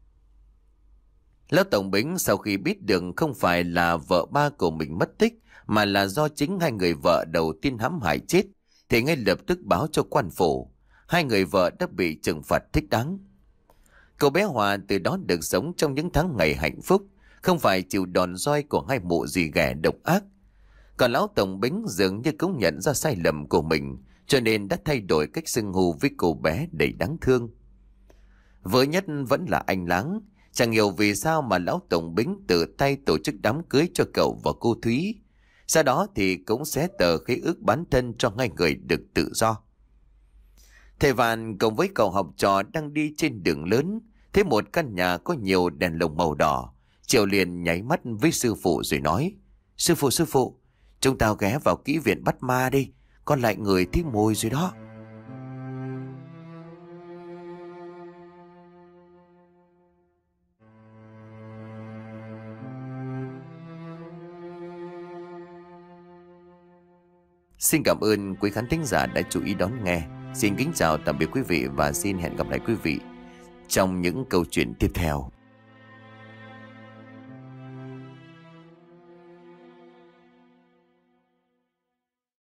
Lão Tổng Bính sau khi biết được không phải là vợ ba của mình mất tích, mà là do chính hai người vợ đầu tiên hãm hại chết, thì ngay lập tức báo cho quan phủ. Hai người vợ đã bị trừng phạt thích đáng. Cậu bé Hòa từ đó được sống trong những tháng ngày hạnh phúc, không phải chịu đòn roi của hai mụ dì ghẻ độc ác. Còn lão Tổng Bính dường như cũng nhận ra sai lầm của mình, cho nên đã thay đổi cách xưng hô với cô bé đầy đáng thương. Vợ nhất vẫn là anh Láng. Chẳng hiểu vì sao mà lão Tổng Bính tự tay tổ chức đám cưới cho cậu và cô Thúy. Sau đó thì cũng xé tờ khế ước bán thân cho hai người được tự do. Thầy Vạn cùng với cậu học trò đang đi trên đường lớn, thấy một căn nhà có nhiều đèn lồng màu đỏ. Triệu liền nháy mắt với sư phụ rồi nói: Sư phụ, sư phụ, chúng ta ghé vào kỹ viện bắt ma đi, con lại người thấy mùi rồi đó. Xin cảm ơn quý khán thính giả đã chú ý đón nghe. Xin kính chào tạm biệt quý vị và xin hẹn gặp lại quý vị trong những câu chuyện tiếp theo.